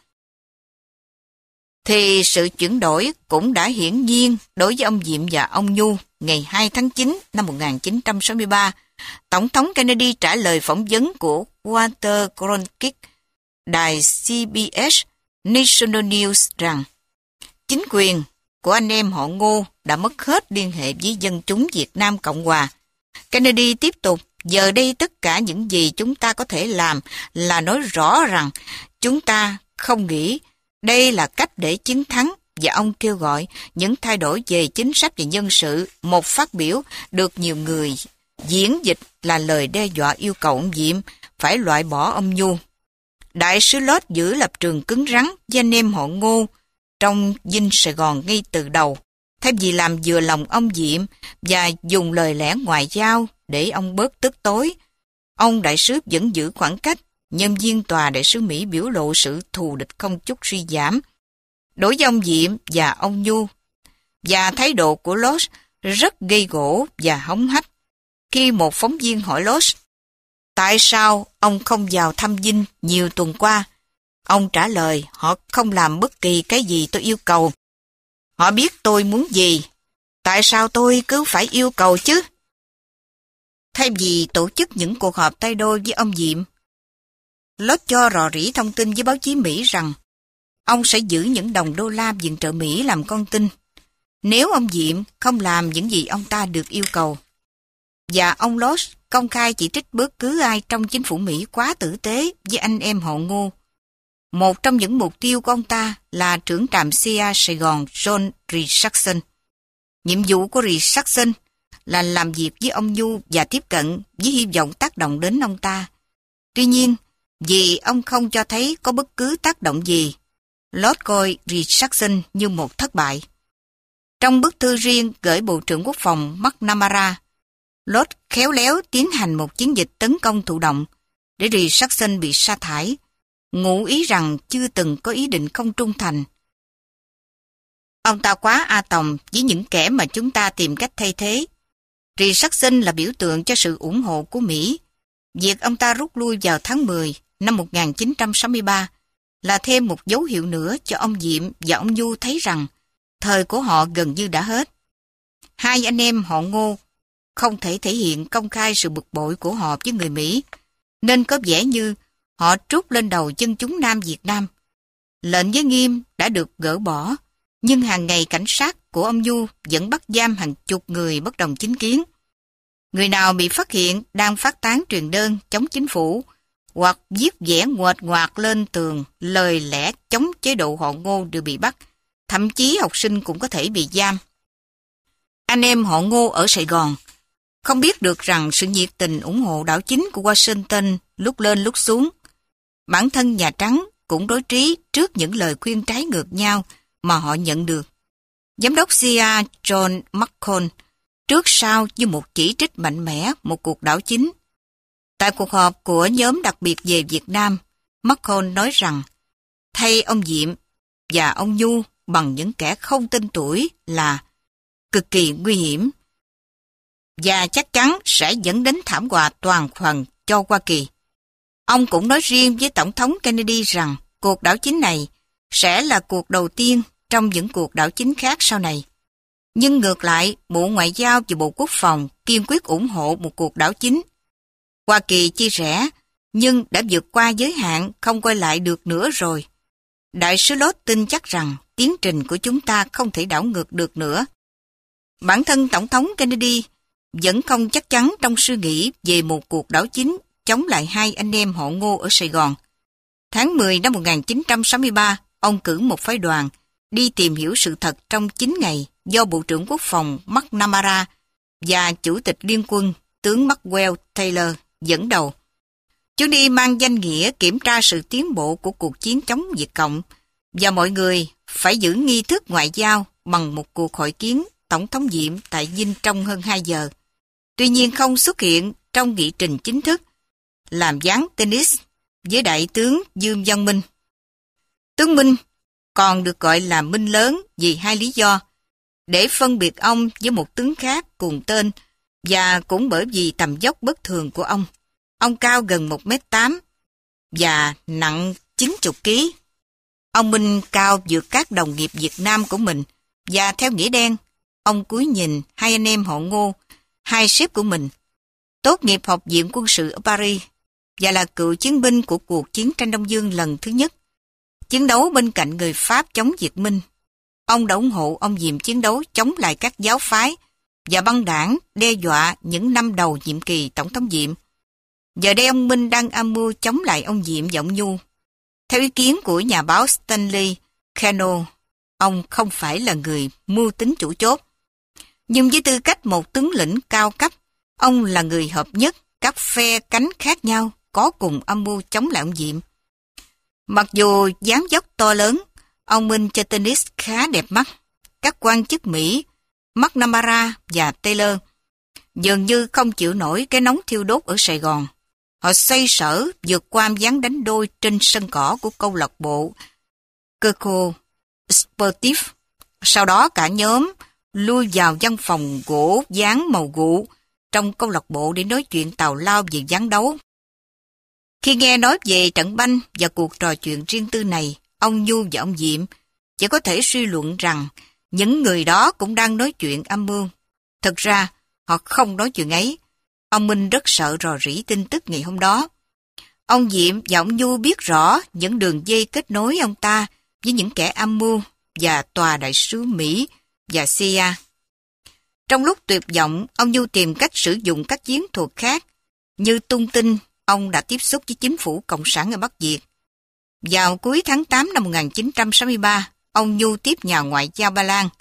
thì sự chuyển đổi cũng đã hiển nhiên đối với ông Diệm và ông Nhu. Ngày hai tháng chín năm một nghìn chín trăm sáu mươi ba, Tổng thống Kennedy trả lời phỏng vấn của Walter Cronkite, đài xê bê ét National News rằng chính quyền của anh em họ Ngô đã mất hết liên hệ với dân chúng Việt Nam Cộng Hòa. Kennedy tiếp tục, giờ đây tất cả những gì chúng ta có thể làm là nói rõ rằng chúng ta không nghĩ đây là cách để chiến thắng, và ông kêu gọi những thay đổi về chính sách và nhân sự. Một phát biểu được nhiều người diễn dịch là lời đe dọa yêu cầu ông Diệm phải loại bỏ ông Nhu. Đại sứ Lót giữ lập trường cứng rắn với anh em họ Ngô trong dinh Sài Gòn ngay từ đầu, thay vì làm vừa lòng ông Diệm và dùng lời lẽ ngoại giao để ông bớt tức tối. Ông đại sứ vẫn giữ khoảng cách. Nhân viên tòa đại sứ Mỹ biểu lộ sự thù địch không chút suy giảm đối với ông Diệm và ông Nhu, và thái độ của Lodge rất gây gổ và hống hách. Khi một phóng viên hỏi Lodge tại sao ông không vào thăm dinh nhiều tuần qua, ông trả lời họ không làm bất kỳ cái gì tôi yêu cầu. Họ biết tôi muốn gì, tại sao tôi cứ phải yêu cầu chứ? Thay vì tổ chức những cuộc họp tay đôi với ông Diệm, Lodge cho rò rỉ thông tin với báo chí Mỹ rằng ông sẽ giữ những đồng đô la viện trợ Mỹ làm con tin nếu ông Diệm không làm những gì ông ta được yêu cầu. Và ông Lodge công khai chỉ trích bất cứ ai trong chính phủ Mỹ quá tử tế với anh em họ Ngô. Một trong những mục tiêu của ông ta là trưởng trạm xê i a Sài Gòn John Richardson. Nhiệm vụ của Richardson là làm việc với ông Nhu và tiếp cận với hy vọng tác động đến ông ta. Tuy nhiên, vì ông không cho thấy có bất cứ tác động gì, Lodge coi Richardson như một thất bại. Trong bức thư riêng gửi Bộ trưởng Quốc phòng McNamara, Lodge khéo léo tiến hành một chiến dịch tấn công thụ động để Richardson bị sa thải, ngụ ý rằng chưa từng có ý định không trung thành. Ông ta quá a tòng với những kẻ mà chúng ta tìm cách thay thế. Richardson là biểu tượng cho sự ủng hộ của Mỹ. Việc ông ta rút lui vào tháng mười năm một nghìn chín trăm sáu mươi ba là thêm một dấu hiệu nữa cho ông Diệm và ông Nhu thấy rằng thời của họ gần như đã hết. Hai anh em họ Ngô không thể thể hiện công khai sự bực bội của họ với người Mỹ, nên có vẻ như họ trút lên đầu dân chúng Nam Việt Nam. Lệnh giới nghiêm đã được gỡ bỏ, nhưng hàng ngày cảnh sát của ông Nhu vẫn bắt giam hàng chục người bất đồng chính kiến. Người nào bị phát hiện đang phát tán truyền đơn chống chính phủ hoặc viết vẽ nguệch ngoạc lên tường lời lẽ chống chế độ họ Ngô đều bị bắt, thậm chí học sinh cũng có thể bị giam. Anh em họ Ngô ở Sài Gòn không biết được rằng sự nhiệt tình ủng hộ đảo chính của Washington lúc lên lúc xuống. Bản thân Nhà Trắng cũng đối trí trước những lời khuyên trái ngược nhau mà họ nhận được. Giám đốc xê i a John McCain trước sau như một chỉ trích mạnh mẽ một cuộc đảo chính. Tại cuộc họp của nhóm đặc biệt về Việt Nam, McCain nói rằng thay ông Diệm và ông Nhu bằng những kẻ không tên tuổi là cực kỳ nguy hiểm và chắc chắn sẽ dẫn đến thảm họa toàn phần cho Hoa Kỳ. Ông cũng nói riêng với Tổng thống Kennedy rằng cuộc đảo chính này sẽ là cuộc đầu tiên trong những cuộc đảo chính khác sau này. Nhưng ngược lại, Bộ Ngoại giao và Bộ Quốc phòng kiên quyết ủng hộ một cuộc đảo chính. Hoa Kỳ chia rẽ, nhưng đã vượt qua giới hạn không quay lại được nữa rồi. Đại sứ Lodge tin chắc rằng tiến trình của chúng ta không thể đảo ngược được nữa. Bản thân Tổng thống Kennedy vẫn không chắc chắn trong suy nghĩ về một cuộc đảo chính chống lại hai anh em họ Ngô ở Sài Gòn. Tháng mười năm một nghìn chín trăm sáu mươi ba, ông cử một phái đoàn đi tìm hiểu sự thật trong chín ngày do Bộ trưởng Quốc phòng McNamara và Chủ tịch Liên quân tướng Maxwell Taylor dẫn đầu. Chuyến đi mang danh nghĩa kiểm tra sự tiến bộ của cuộc chiến chống Việt Cộng và mọi người phải giữ nghi thức ngoại giao bằng một cuộc hội kiến Tổng thống Diệm tại Dinh trong hơn hai giờ. Tuy nhiên không xuất hiện trong nghị trình chính thức, làm ván tennis với Đại tướng Dương Văn Minh. Tướng Minh còn được gọi là Minh Lớn vì hai lý do: để phân biệt ông với một tướng khác cùng tên và cũng bởi vì tầm vóc bất thường của ông. Ông cao gần một mét tám và nặng chín mươi ki lô gam. Ông Minh cao vượt các đồng nghiệp Việt Nam của mình và theo nghĩa đen, ông cúi nhìn hai anh em họ Ngô, hai sếp của mình, tốt nghiệp học viện quân sự ở Paris và là cựu chiến binh của cuộc chiến tranh Đông Dương lần thứ nhất, chiến đấu bên cạnh người Pháp chống Việt Minh. Ông đã ủng hộ ông Diệm chiến đấu chống lại các giáo phái và băng đảng đe dọa những năm đầu nhiệm kỳ Tổng thống Diệm. Giờ đây ông Minh đang âm mưu chống lại ông Diệm và ông Nhu. Theo ý kiến của nhà báo Stanley Cano, ông không phải là người mưu tính chủ chốt. Nhưng với tư cách một tướng lĩnh cao cấp, ông là người hợp nhất các phe cánh khác nhau có cùng âm mưu chống lại ông Diệm. Mặc dù dáng dấp to lớn, ông Minh chơi tennis khá đẹp mắt. Các quan chức Mỹ, McNamara và Taylor, dường như không chịu nổi cái nóng thiêu đốt ở Sài Gòn. Họ xoay sở vượt qua ván đánh đôi trên sân cỏ của câu lạc bộ Keiko Sportif. Sau đó cả nhóm lui vào văn phòng gỗ dán màu gụ trong câu lạc bộ để nói chuyện tào lao về ván đấu. Khi nghe nói về trận banh và cuộc trò chuyện riêng tư này, ông Nhu và ông Diệm chỉ có thể suy luận rằng những người đó cũng đang nói chuyện âm mưu. Thực ra, họ không nói chuyện ấy. Ông Minh rất sợ rò rỉ tin tức ngày hôm đó. Ông Diệm và ông Nhu biết rõ những đường dây kết nối ông ta với những kẻ âm mưu và tòa đại sứ Mỹ và xê i a. Trong lúc tuyệt vọng, ông Nhu tìm cách sử dụng các chiến thuật khác, như tung tin ông đã tiếp xúc với chính phủ Cộng sản ở Bắc Việt. Vào cuối tháng tám năm một nghìn chín trăm sáu mươi ba, ông Nhu tiếp nhà ngoại giao Ba Lan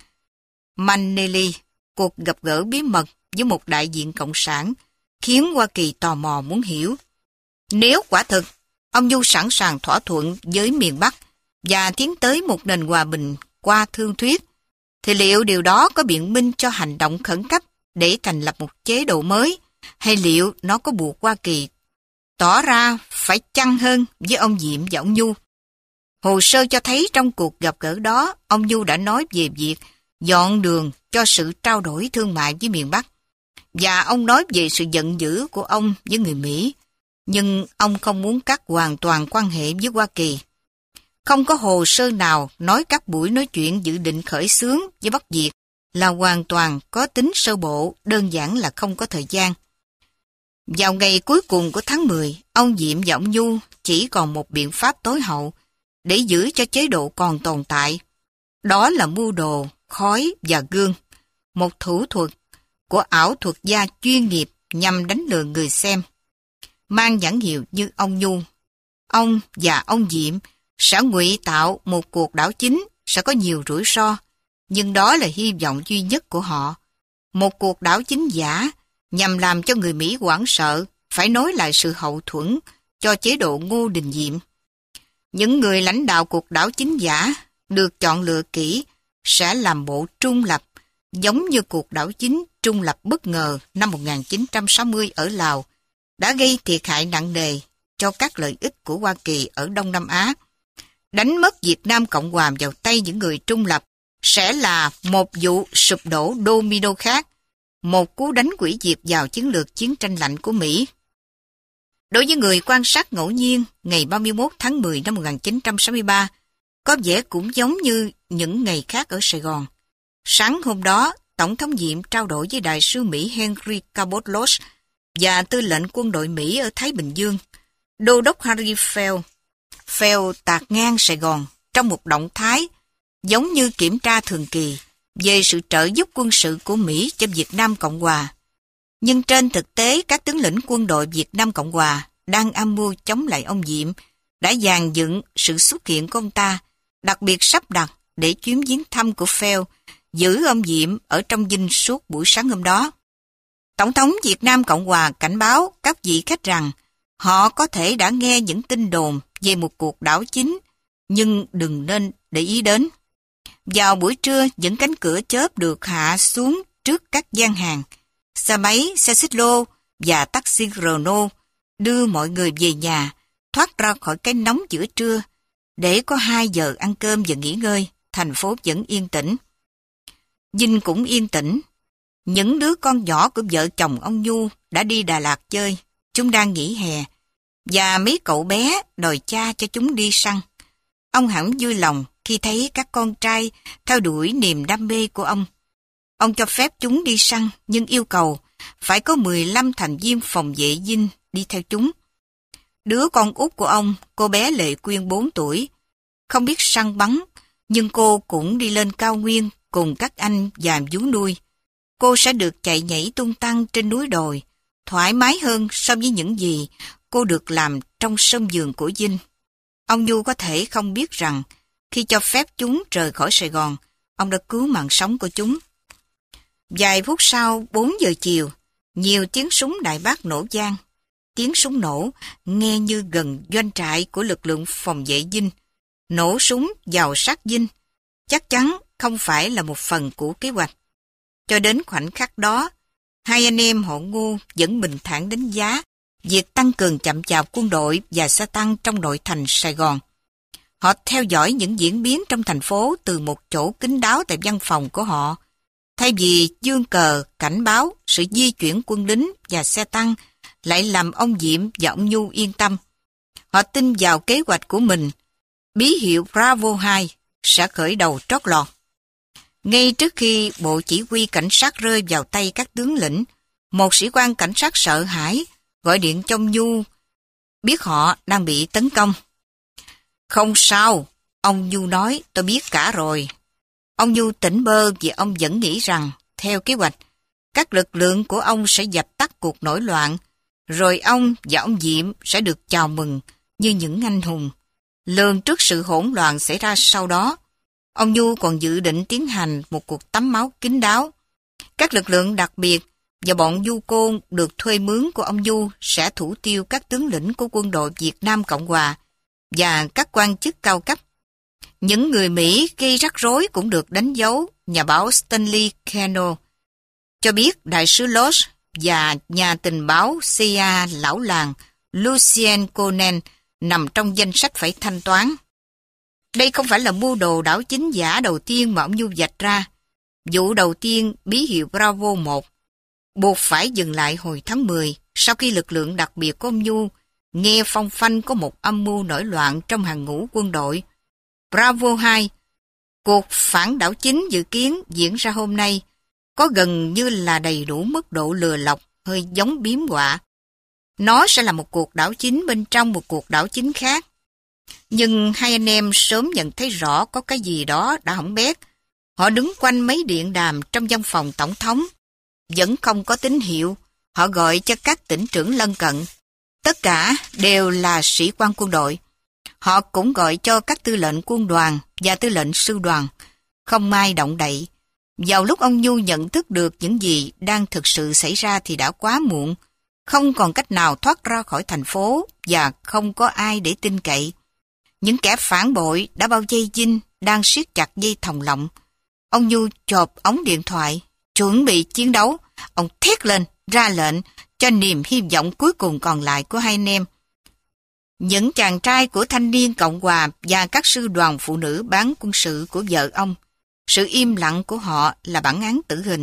Manelli cuộc gặp gỡ bí mật với một đại diện Cộng sản, khiến Hoa Kỳ tò mò muốn hiểu. Nếu quả thực, ông Nhu sẵn sàng thỏa thuận với miền Bắc và tiến tới một nền hòa bình qua thương thuyết, thì liệu điều đó có biện minh cho hành động khẩn cấp để thành lập một chế độ mới, hay liệu nó có buộc Hoa Kỳ tỏ ra phải chăng hơn với ông Diệm và ông Nhu? Hồ sơ cho thấy trong cuộc gặp gỡ đó, ông Nhu đã nói về việc dọn đường cho sự trao đổi thương mại với miền Bắc, và ông nói về sự giận dữ của ông với người Mỹ, nhưng ông không muốn cắt hoàn toàn quan hệ với Hoa Kỳ. Không có hồ sơ nào nói các buổi nói chuyện dự định khởi xướng với Bắc Việt là hoàn toàn có tính sơ bộ, đơn giản là không có thời gian. Vào ngày cuối cùng của tháng mười, ông Diệm và ông Nhu chỉ còn một biện pháp tối hậu để giữ cho chế độ còn tồn tại. Đó là mưu đồ, khói và gương, một thủ thuật của ảo thuật gia chuyên nghiệp nhằm đánh lừa người xem. Mang nhãn hiệu như ông Nhu, ông và ông Diệm sẽ ngụy tạo một cuộc đảo chính sẽ có nhiều rủi ro, nhưng đó là hy vọng duy nhất của họ. Một cuộc đảo chính giả nhằm làm cho người Mỹ hoảng sợ, phải nối lại sự hậu thuẫn cho chế độ Ngô Đình Diệm. Những người lãnh đạo cuộc đảo chính giả được chọn lựa kỹ sẽ làm bộ trung lập, giống như cuộc đảo chính trung lập bất ngờ năm một nghìn chín trăm sáu mươi ở Lào đã gây thiệt hại nặng nề cho các lợi ích của Hoa Kỳ ở Đông Nam Á. Đánh mất Việt Nam Cộng Hòa vào tay những người trung lập sẽ là một vụ sụp đổ domino khác, một cú đánh hủy diệt vào chiến lược chiến tranh lạnh của Mỹ. Đối với người quan sát ngẫu nhiên, ngày ba mươi mốt tháng mười năm một nghìn chín trăm sáu mươi ba có vẻ cũng giống như những ngày khác ở Sài Gòn. Sáng hôm đó, Tổng thống Diệm trao đổi với đại sứ Mỹ Henry Cabot Lodge và tư lệnh quân đội Mỹ ở Thái Bình Dương, đô đốc Harry Field. Field tạt ngang Sài Gòn trong một động thái giống như kiểm tra thường kỳ về sự trợ giúp quân sự của Mỹ cho Việt Nam Cộng Hòa. Nhưng trên thực tế, các tướng lĩnh quân đội Việt Nam Cộng Hòa đang âm mưu chống lại ông Diệm đã dàn dựng sự xuất hiện của ông ta, đặc biệt sắp đặt để chuyến viếng thăm của Field giữ ông Diệm ở trong dinh suốt buổi sáng hôm đó. Tổng thống Việt Nam Cộng Hòa cảnh báo các vị khách rằng họ có thể đã nghe những tin đồn về một cuộc đảo chính, nhưng đừng nên để ý đến. Vào buổi trưa, những cánh cửa chớp được hạ xuống trước các gian hàng. Xe máy, xe xích lô và taxi Renault đưa mọi người về nhà, thoát ra khỏi cái nóng giữa trưa. Để có hai giờ ăn cơm và nghỉ ngơi, thành phố vẫn yên tĩnh. Dinh cũng yên tĩnh. Những đứa con nhỏ của vợ chồng ông Nhu đã đi Đà Lạt chơi. Chúng đang nghỉ hè. Và mấy cậu bé đòi cha cho chúng đi săn. Ông hẳn vui lòng khi thấy các con trai theo đuổi niềm đam mê của ông. Ông cho phép chúng đi săn, nhưng yêu cầu phải có mười lăm thành viên phòng vệ dinh đi theo chúng. Đứa con út của ông, cô bé Lệ Quyên bốn tuổi, không biết săn bắn, nhưng cô cũng đi lên cao nguyên cùng các anh và vú nuôi. Cô sẽ được chạy nhảy tung tăng trên núi đồi, thoải mái hơn so với những gì cô được làm trong sân vườn của dinh. Ông Nhu có thể không biết rằng, khi cho phép chúng rời khỏi Sài Gòn, ông đã cứu mạng sống của chúng. Vài phút sau, bốn giờ chiều, nhiều tiếng súng Đại Bác nổ vang. tiếng súng nổ, nghe như gần doanh trại của lực lượng phòng vệ Dinh. Nổ súng vào sát Dinh, chắc chắn không phải là một phần của kế hoạch. Cho đến khoảnh khắc đó, hai anh em họ Ngô vẫn bình thản đánh giá việc tăng cường chậm chạp quân đội và xe tăng trong nội thành Sài Gòn. Họ theo dõi những diễn biến trong thành phố từ một chỗ kín đáo tại văn phòng của họ. Thay vì giương cờ cảnh báo sự di chuyển quân lính và xe tăng lại làm ông Diệm và ông Nhu yên tâm. Họ tin vào kế hoạch của mình. Bí hiệu Bravo hai sẽ khởi đầu trót lọt. Ngay trước khi bộ chỉ huy cảnh sát rơi vào tay các tướng lĩnh, một sĩ quan cảnh sát sợ hãi gọi điện cho ông Nhu, biết họ đang bị tấn công. Không sao, ông Nhu nói, tôi biết cả rồi. Ông Nhu tỉnh bơ vì ông vẫn nghĩ rằng, theo kế hoạch, các lực lượng của ông sẽ dập tắt cuộc nổi loạn, rồi ông và ông Diệm sẽ được chào mừng như những anh hùng. Lường trước sự hỗn loạn xảy ra sau đó, ông Nhu còn dự định tiến hành một cuộc tắm máu kín đáo. Các lực lượng đặc biệt và bọn du côn được thuê mướn của ông Nhu sẽ thủ tiêu các tướng lĩnh của quân đội Việt Nam Cộng Hòa và các quan chức cao cấp. Những người Mỹ gây rắc rối cũng được đánh dấu. Nhà báo Stanley Cano cho biết đại sứ Lodge và nhà tình báo xê i a lão làng Lucien Conan nằm trong danh sách phải thanh toán. Đây không phải là mưu đồ đảo chính giả đầu tiên mà ông Nhu vạch ra. Vụ đầu tiên, bí hiệu Bravo một, buộc phải dừng lại hồi tháng mười, sau khi lực lượng đặc biệt của ông Nhu nghe phong phanh có một âm mưu nổi loạn trong hàng ngũ quân đội. Bravo hai, cuộc phản đảo chính dự kiến diễn ra hôm nay, có gần như là đầy đủ mức độ lừa lọc, hơi giống biếm họa. Nó sẽ là một cuộc đảo chính bên trong một cuộc đảo chính khác. Nhưng hai anh em sớm nhận thấy rõ có cái gì đó đã hỏng bét. Họ đứng quanh mấy điện đàm trong văn phòng tổng thống. Vẫn không có tín hiệu. Họ gọi cho các tỉnh trưởng lân cận. Tất cả đều là sĩ quan quân đội. Họ cũng gọi cho các tư lệnh quân đoàn và tư lệnh sư đoàn. Không ai động đậy. Vào lúc ông Nhu nhận thức được những gì đang thực sự xảy ra thì đã quá muộn. Không còn cách nào thoát ra khỏi thành phố và không có ai để tin cậy. Những kẻ phản bội đã bao vây Dinh đang siết chặt dây thòng lọng. Ông Nhu chộp ống điện thoại, chuẩn bị chiến đấu. Ông thét lên, ra lệnh cho niềm hy vọng cuối cùng còn lại của hai anh em. Những chàng trai của thanh niên Cộng Hòa và các sư đoàn phụ nữ bán quân sự của vợ ông. Sự im lặng của họ là bản án tử hình.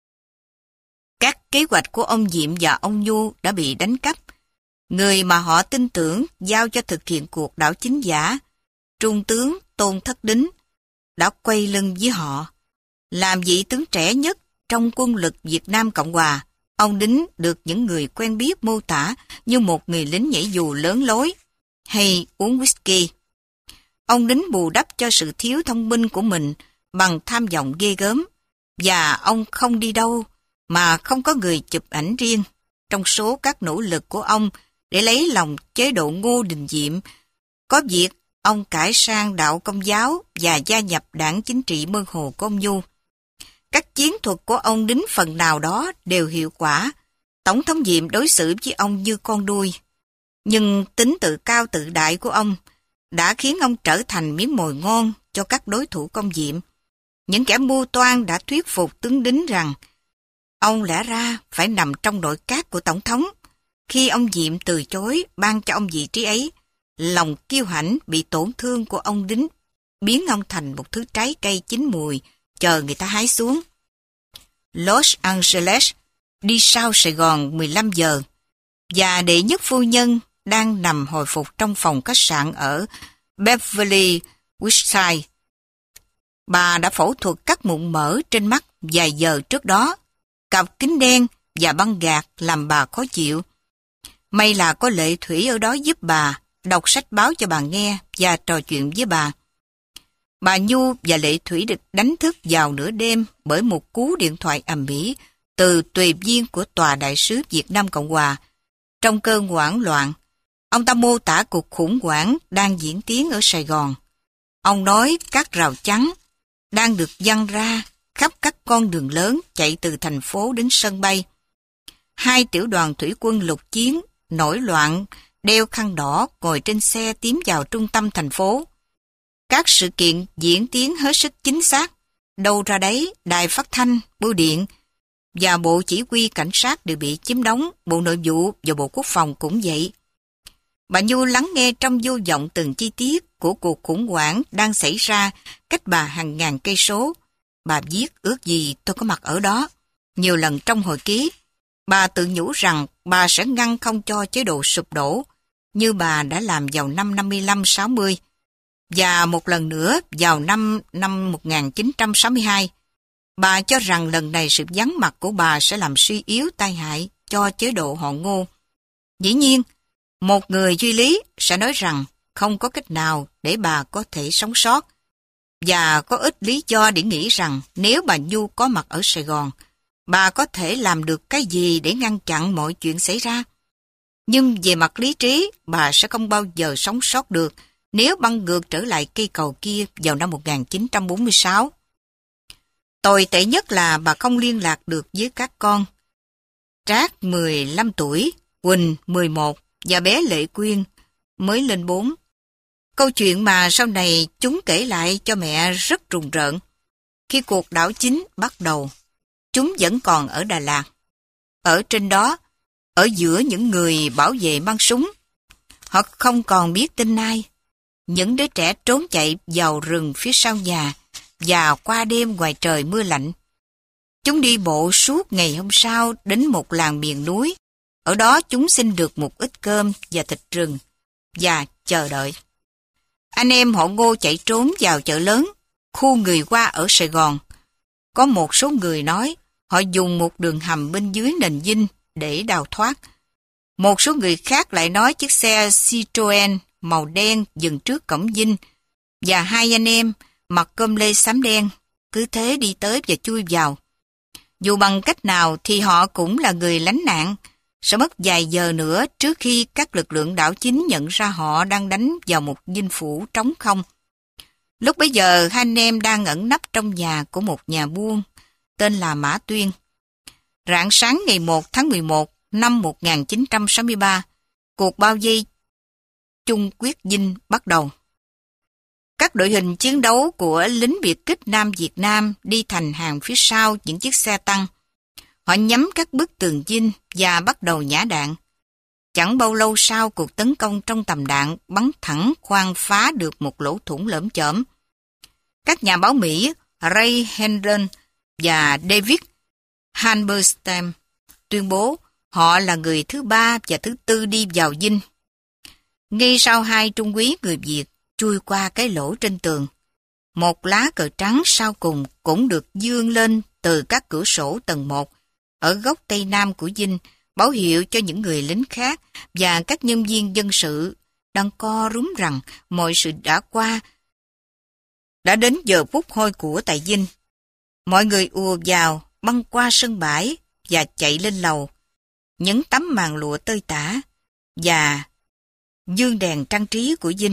Các kế hoạch của ông Diệm và ông Nhu đã bị đánh cắp. Người mà họ tin tưởng giao cho thực hiện cuộc đảo chính giả, Trung tướng Tôn Thất Đính, đã quay lưng với họ. Làm vị tướng trẻ nhất trong quân lực Việt Nam Cộng Hòa, ông Đính được những người quen biết mô tả như một người lính nhảy dù lớn lối hay uống whisky. Ông Đính bù đắp cho sự thiếu thông minh của mình bằng tham vọng ghê gớm, và ông không đi đâu mà không có người chụp ảnh riêng. Trong số các nỗ lực của ông để lấy lòng chế độ Ngô Đình Diệm, có việc ông cải sang đạo Công giáo và gia nhập đảng chính trị mơ hồ của ông Nhu. Các chiến thuật của ông Đính phần nào đó đều hiệu quả. Tổng thống Diệm đối xử với ông như con nuôi. Nhưng tính tự cao tự đại của ông đã khiến ông trở thành miếng mồi ngon cho các đối thủ công Diệm. Những kẻ mưu toan đã thuyết phục tướng Đính rằng ông lẽ ra phải nằm trong nội các của Tổng thống. Khi ông Diệm từ chối ban cho ông vị trí ấy, lòng kiêu hãnh bị tổn thương của ông Đính biến ông thành một thứ trái cây chín mùi chờ người ta hái xuống. Los Angeles đi sau Sài Gòn mười lăm giờ, và đệ nhất phu nhân đang nằm hồi phục trong phòng khách sạn ở Beverly Woodside. Bà đã phẫu thuật cắt mụn mỡ trên mắt vài giờ trước đó. Cặp kính đen và băng gạc làm bà khó chịu. May là có Lệ Thủy ở đó giúp bà, đọc sách báo cho bà nghe và trò chuyện với bà. Bà Nhu và Lệ Thủy được đánh thức vào nửa đêm bởi một cú điện thoại ầm ĩ từ tùy viên của Tòa Đại sứ Việt Nam Cộng Hòa. Trong cơn hoảng loạn, ông ta mô tả cuộc khủng hoảng đang diễn tiến ở Sài Gòn. Ông nói các rào chắn đang được giăng ra khắp các con đường lớn chạy từ thành phố đến sân bay. Hai tiểu đoàn thủy quân lục chiến nổi loạn, đeo khăn đỏ, ngồi trên xe tiến vào trung tâm thành phố. Các sự kiện diễn tiến hết sức chính xác. Đâu ra đấy, đài phát thanh, bưu điện và bộ chỉ huy cảnh sát đều bị chiếm đóng, bộ nội vụ và bộ quốc phòng cũng vậy. Bà Nhu lắng nghe trong vô vọng từng chi tiết của cuộc khủng hoảng đang xảy ra cách bà hàng ngàn cây số. Bà viết ước gì tôi có mặt ở đó. Nhiều lần trong hồi ký, bà tự nhủ rằng bà sẽ ngăn không cho chế độ sụp đổ, như bà đã làm vào năm năm mươi lăm sáu mươi, và một lần nữa vào năm năm một nghìn chín trăm sáu mươi hai. Bà cho rằng lần này sự vắng mặt của bà sẽ làm suy yếu tai hại cho chế độ họ Ngô. Dĩ nhiên, một người duy lý sẽ nói rằng không có cách nào để bà có thể sống sót, và có ít lý do để nghĩ rằng nếu bà Nhu có mặt ở Sài Gòn, bà có thể làm được cái gì để ngăn chặn mọi chuyện xảy ra. Nhưng về mặt lý trí, bà sẽ không bao giờ sống sót được nếu băng ngược trở lại cây cầu kia vào năm một nghìn chín trăm bốn mươi sáu. Tồi tệ nhất là bà không liên lạc được với các con. Trác mười lăm tuổi, Quỳnh mười một và bé Lệ Quyên mới lên bốn. Câu chuyện mà sau này chúng kể lại cho mẹ rất rùng rợn. Khi cuộc đảo chính bắt đầu, chúng vẫn còn ở Đà Lạt. Ở trên đó, ở giữa những người bảo vệ mang súng, họ không còn biết tin ai. Những đứa trẻ trốn chạy vào rừng phía sau nhà và qua đêm ngoài trời mưa lạnh. Chúng đi bộ suốt ngày hôm sau đến một làng miền núi. Ở đó chúng xin được một ít cơm và thịt rừng và chờ đợi. Anh em họ Ngô chạy trốn vào chợ lớn, khu người Hoa ở Sài Gòn. Có một số người nói họ dùng một đường hầm bên dưới nền dinh để đào thoát. Một số người khác lại nói chiếc xe Citroen màu đen dừng trước cổng dinh, và hai anh em mặc cơm lê xám đen cứ thế đi tới và chui vào. Dù bằng cách nào thì họ cũng là người lánh nạn. Sẽ mất vài giờ nữa trước khi các lực lượng đảo chính nhận ra họ đang đánh vào một dinh phủ trống không. Lúc bấy giờ hai anh em đang ẩn nấp trong nhà của một nhà buôn tên là Mã Tuyên. Rạng sáng ngày một tháng mười một năm một nghìn chín trăm sáu mươi ba, cuộc bao vây chung quyết dinh bắt đầu. Các đội hình chiến đấu của lính biệt kích Nam Việt Nam đi thành hàng phía sau những chiếc xe tăng. Họ nhắm các bức tường dinh và bắt đầu nhả đạn. Chẳng bao lâu sau, cuộc tấn công trong tầm đạn bắn thẳng khoan phá được một lỗ thủng lởm chởm. Các nhà báo Mỹ Ray Hendon và David Halberstam tuyên bố họ là người thứ ba và thứ tư đi vào dinh. Ngay sau hai trung úy người Việt chui qua cái lỗ trên tường, một lá cờ trắng sau cùng cũng được dương lên từ các cửa sổ tầng một ở góc tây nam của dinh, báo hiệu cho những người lính khác và các nhân viên dân sự đang co rúm rằng mọi sự đã qua, đã đến giờ phút hôi của tại dinh. Mọi người ùa vào, băng qua sân bãi và chạy lên lầu. Những tấm màn lụa tơi tả và dương đèn trang trí của dinh.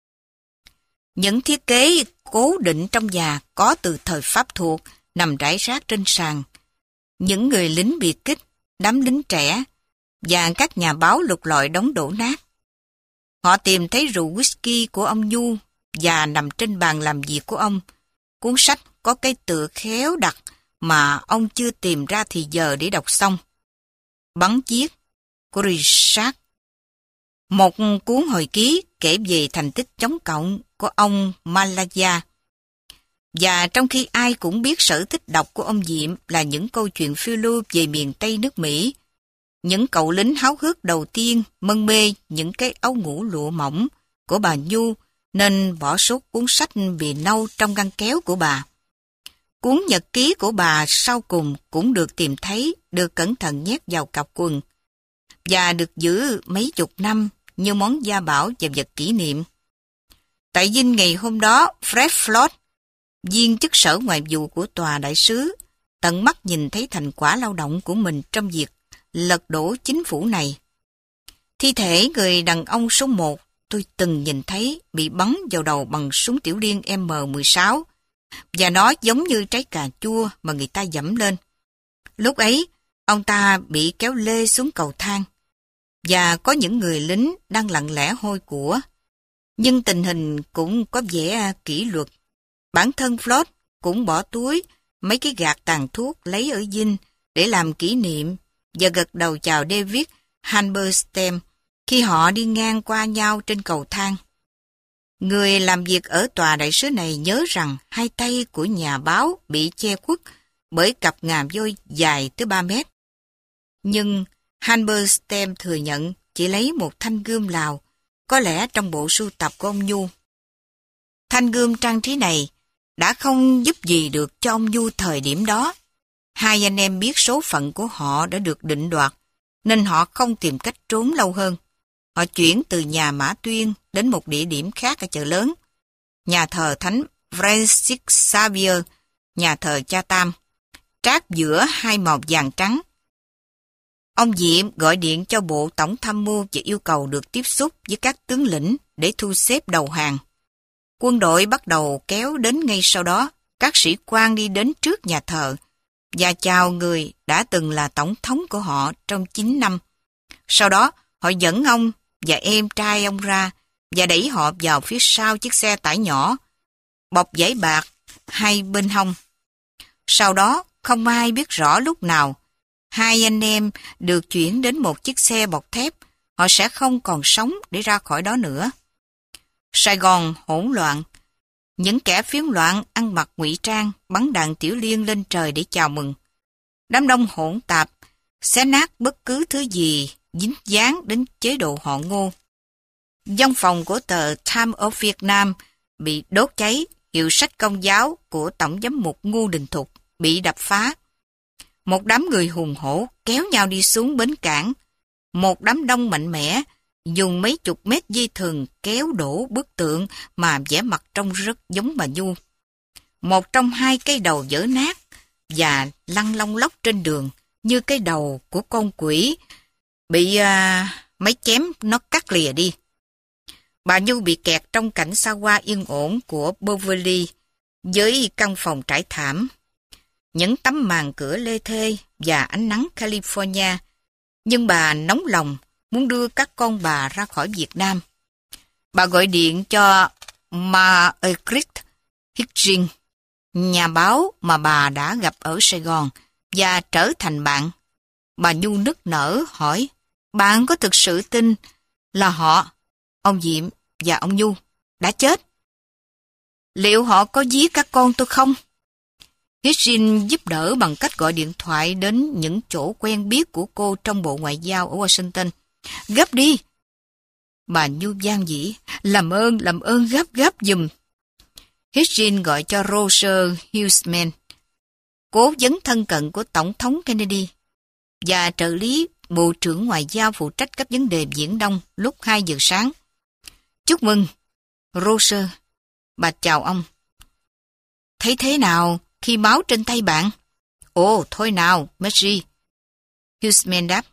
Những thiết kế cố định trong nhà có từ thời Pháp thuộc nằm rải rác trên sàn. Những người lính biệt kích, đám lính trẻ và các nhà báo lục lọi đống đổ nát. Họ tìm thấy rượu whisky của ông Nhu và nằm trên bàn làm việc của ông. Cuốn sách có cái tựa khéo đặt mà ông chưa tìm ra thì giờ để đọc xong. Bắn giết của Richard. Một cuốn hồi ký kể về thành tích chống cộng của ông Malaya. Và trong khi ai cũng biết sở thích đọc của ông Diệm là những câu chuyện phiêu lưu về miền Tây nước Mỹ, những cậu lính háo hức đầu tiên mân mê những cái áo ngủ lụa mỏng của bà Nhu nên bỏ sốt cuốn sách vì nâu trong ngăn kéo của bà. Cuốn nhật ký của bà sau cùng cũng được tìm thấy, được cẩn thận nhét vào cặp quần và được giữ mấy chục năm như món gia bảo và vật kỷ niệm. Tại dinh ngày hôm đó, Fred Floyd, viên chức sở ngoại vụ của tòa đại sứ, tận mắt nhìn thấy thành quả lao động của mình trong việc lật đổ chính phủ này. Thi thể người đàn ông số một tôi từng nhìn thấy bị bắn vào đầu bằng súng tiểu liên M mười sáu, và nó giống như trái cà chua mà người ta dẫm lên. Lúc ấy, ông ta bị kéo lê xuống cầu thang. và có những người lính đang lặng lẽ hôi của. Nhưng tình hình cũng có vẻ kỷ luật. Bản thân Floyd cũng bỏ túi mấy cái gạt tàn thuốc lấy ở dinh để làm kỷ niệm và gật đầu chào David Halberstam khi họ đi ngang qua nhau trên cầu thang. Người làm việc ở tòa đại sứ này nhớ rằng hai tay của nhà báo bị che khuất bởi cặp ngà voi dài tới ba mét. Nhưng Halberstam thừa nhận chỉ lấy một thanh gươm Lào, có lẽ trong bộ sưu tập của ông Nhu. Thanh gươm trang trí này đã không giúp gì được cho ông Nhu thời điểm đó. Hai anh em biết số phận của họ đã được định đoạt, nên họ không tìm cách trốn lâu hơn. Họ chuyển từ nhà Mã Tuyên đến một địa điểm khác ở chợ lớn, nhà thờ Thánh Francis Xavier, nhà thờ Cha Tam, trát giữa hai màu vàng trắng. Ông Diệm gọi điện cho Bộ Tổng Tham mưu và yêu cầu được tiếp xúc với các tướng lĩnh để thu xếp đầu hàng. Quân đội bắt đầu kéo đến ngay sau đó, các sĩ quan đi đến trước nhà thờ và chào người đã từng là tổng thống của họ trong chín năm. Sau đó, họ dẫn ông và em trai ông ra và đẩy họ vào phía sau chiếc xe tải nhỏ, bọc giấy bạc hai bên hông. Sau đó, không ai biết rõ lúc nào, hai anh em được chuyển đến một chiếc xe bọc thép. Họ sẽ không còn sống để ra khỏi đó nữa. Sài Gòn hỗn loạn. Những kẻ phiến loạn ăn mặc ngụy trang bắn đạn tiểu liên lên trời để chào mừng. Đám đông hỗn tạp xé nát bất cứ thứ gì dính dáng đến chế độ họ Ngô. Văn phòng của tờ Time of Vietnam bị đốt cháy, hiệu sách Công giáo của Tổng giám mục Ngô Đình Thục bị đập phá. Một đám người hùng hổ kéo nhau đi xuống bến cảng. Một đám đông mạnh mẽ dùng mấy chục mét dây thừng kéo đổ bức tượng mà vẻ mặt trông rất giống bà Nhu. Một trong hai cái đầu vỡ nát và lăn long lóc trên đường như cái đầu của con quỷ bị uh, mấy chém nó cắt lìa đi. Bà Nhu bị kẹt trong cảnh xa hoa yên ổn của Beverly với căn phòng trải thảm, những tấm màn cửa lê thê và ánh nắng California. Nhưng bà nóng lòng muốn đưa các con bà ra khỏi Việt Nam. Bà gọi điện cho Margaret Higgins, nhà báo mà bà đã gặp ở Sài Gòn và trở thành bạn. Bà Nhu nức nở hỏi, bạn có thực sự tin là họ, ông Diệm và ông Nhu, đã chết? Liệu họ có giết các con tôi không? Higgins giúp đỡ bằng cách gọi điện thoại đến những chỗ quen biết của cô trong Bộ Ngoại giao ở Washington. Gấp đi! Bà Nhu van dĩ, làm ơn, làm ơn gấp gấp giùm. Higgins gọi cho Roger Huseman, cố vấn thân cận của Tổng thống Kennedy, và trợ lý Bộ trưởng Ngoại giao phụ trách các vấn đề Viễn Đông lúc hai giờ sáng. Chúc mừng, Roger. Bà chào ông. Thấy thế nào khi máu trên tay bạn? Ồ, thôi nào, Mercy. Huseman đáp.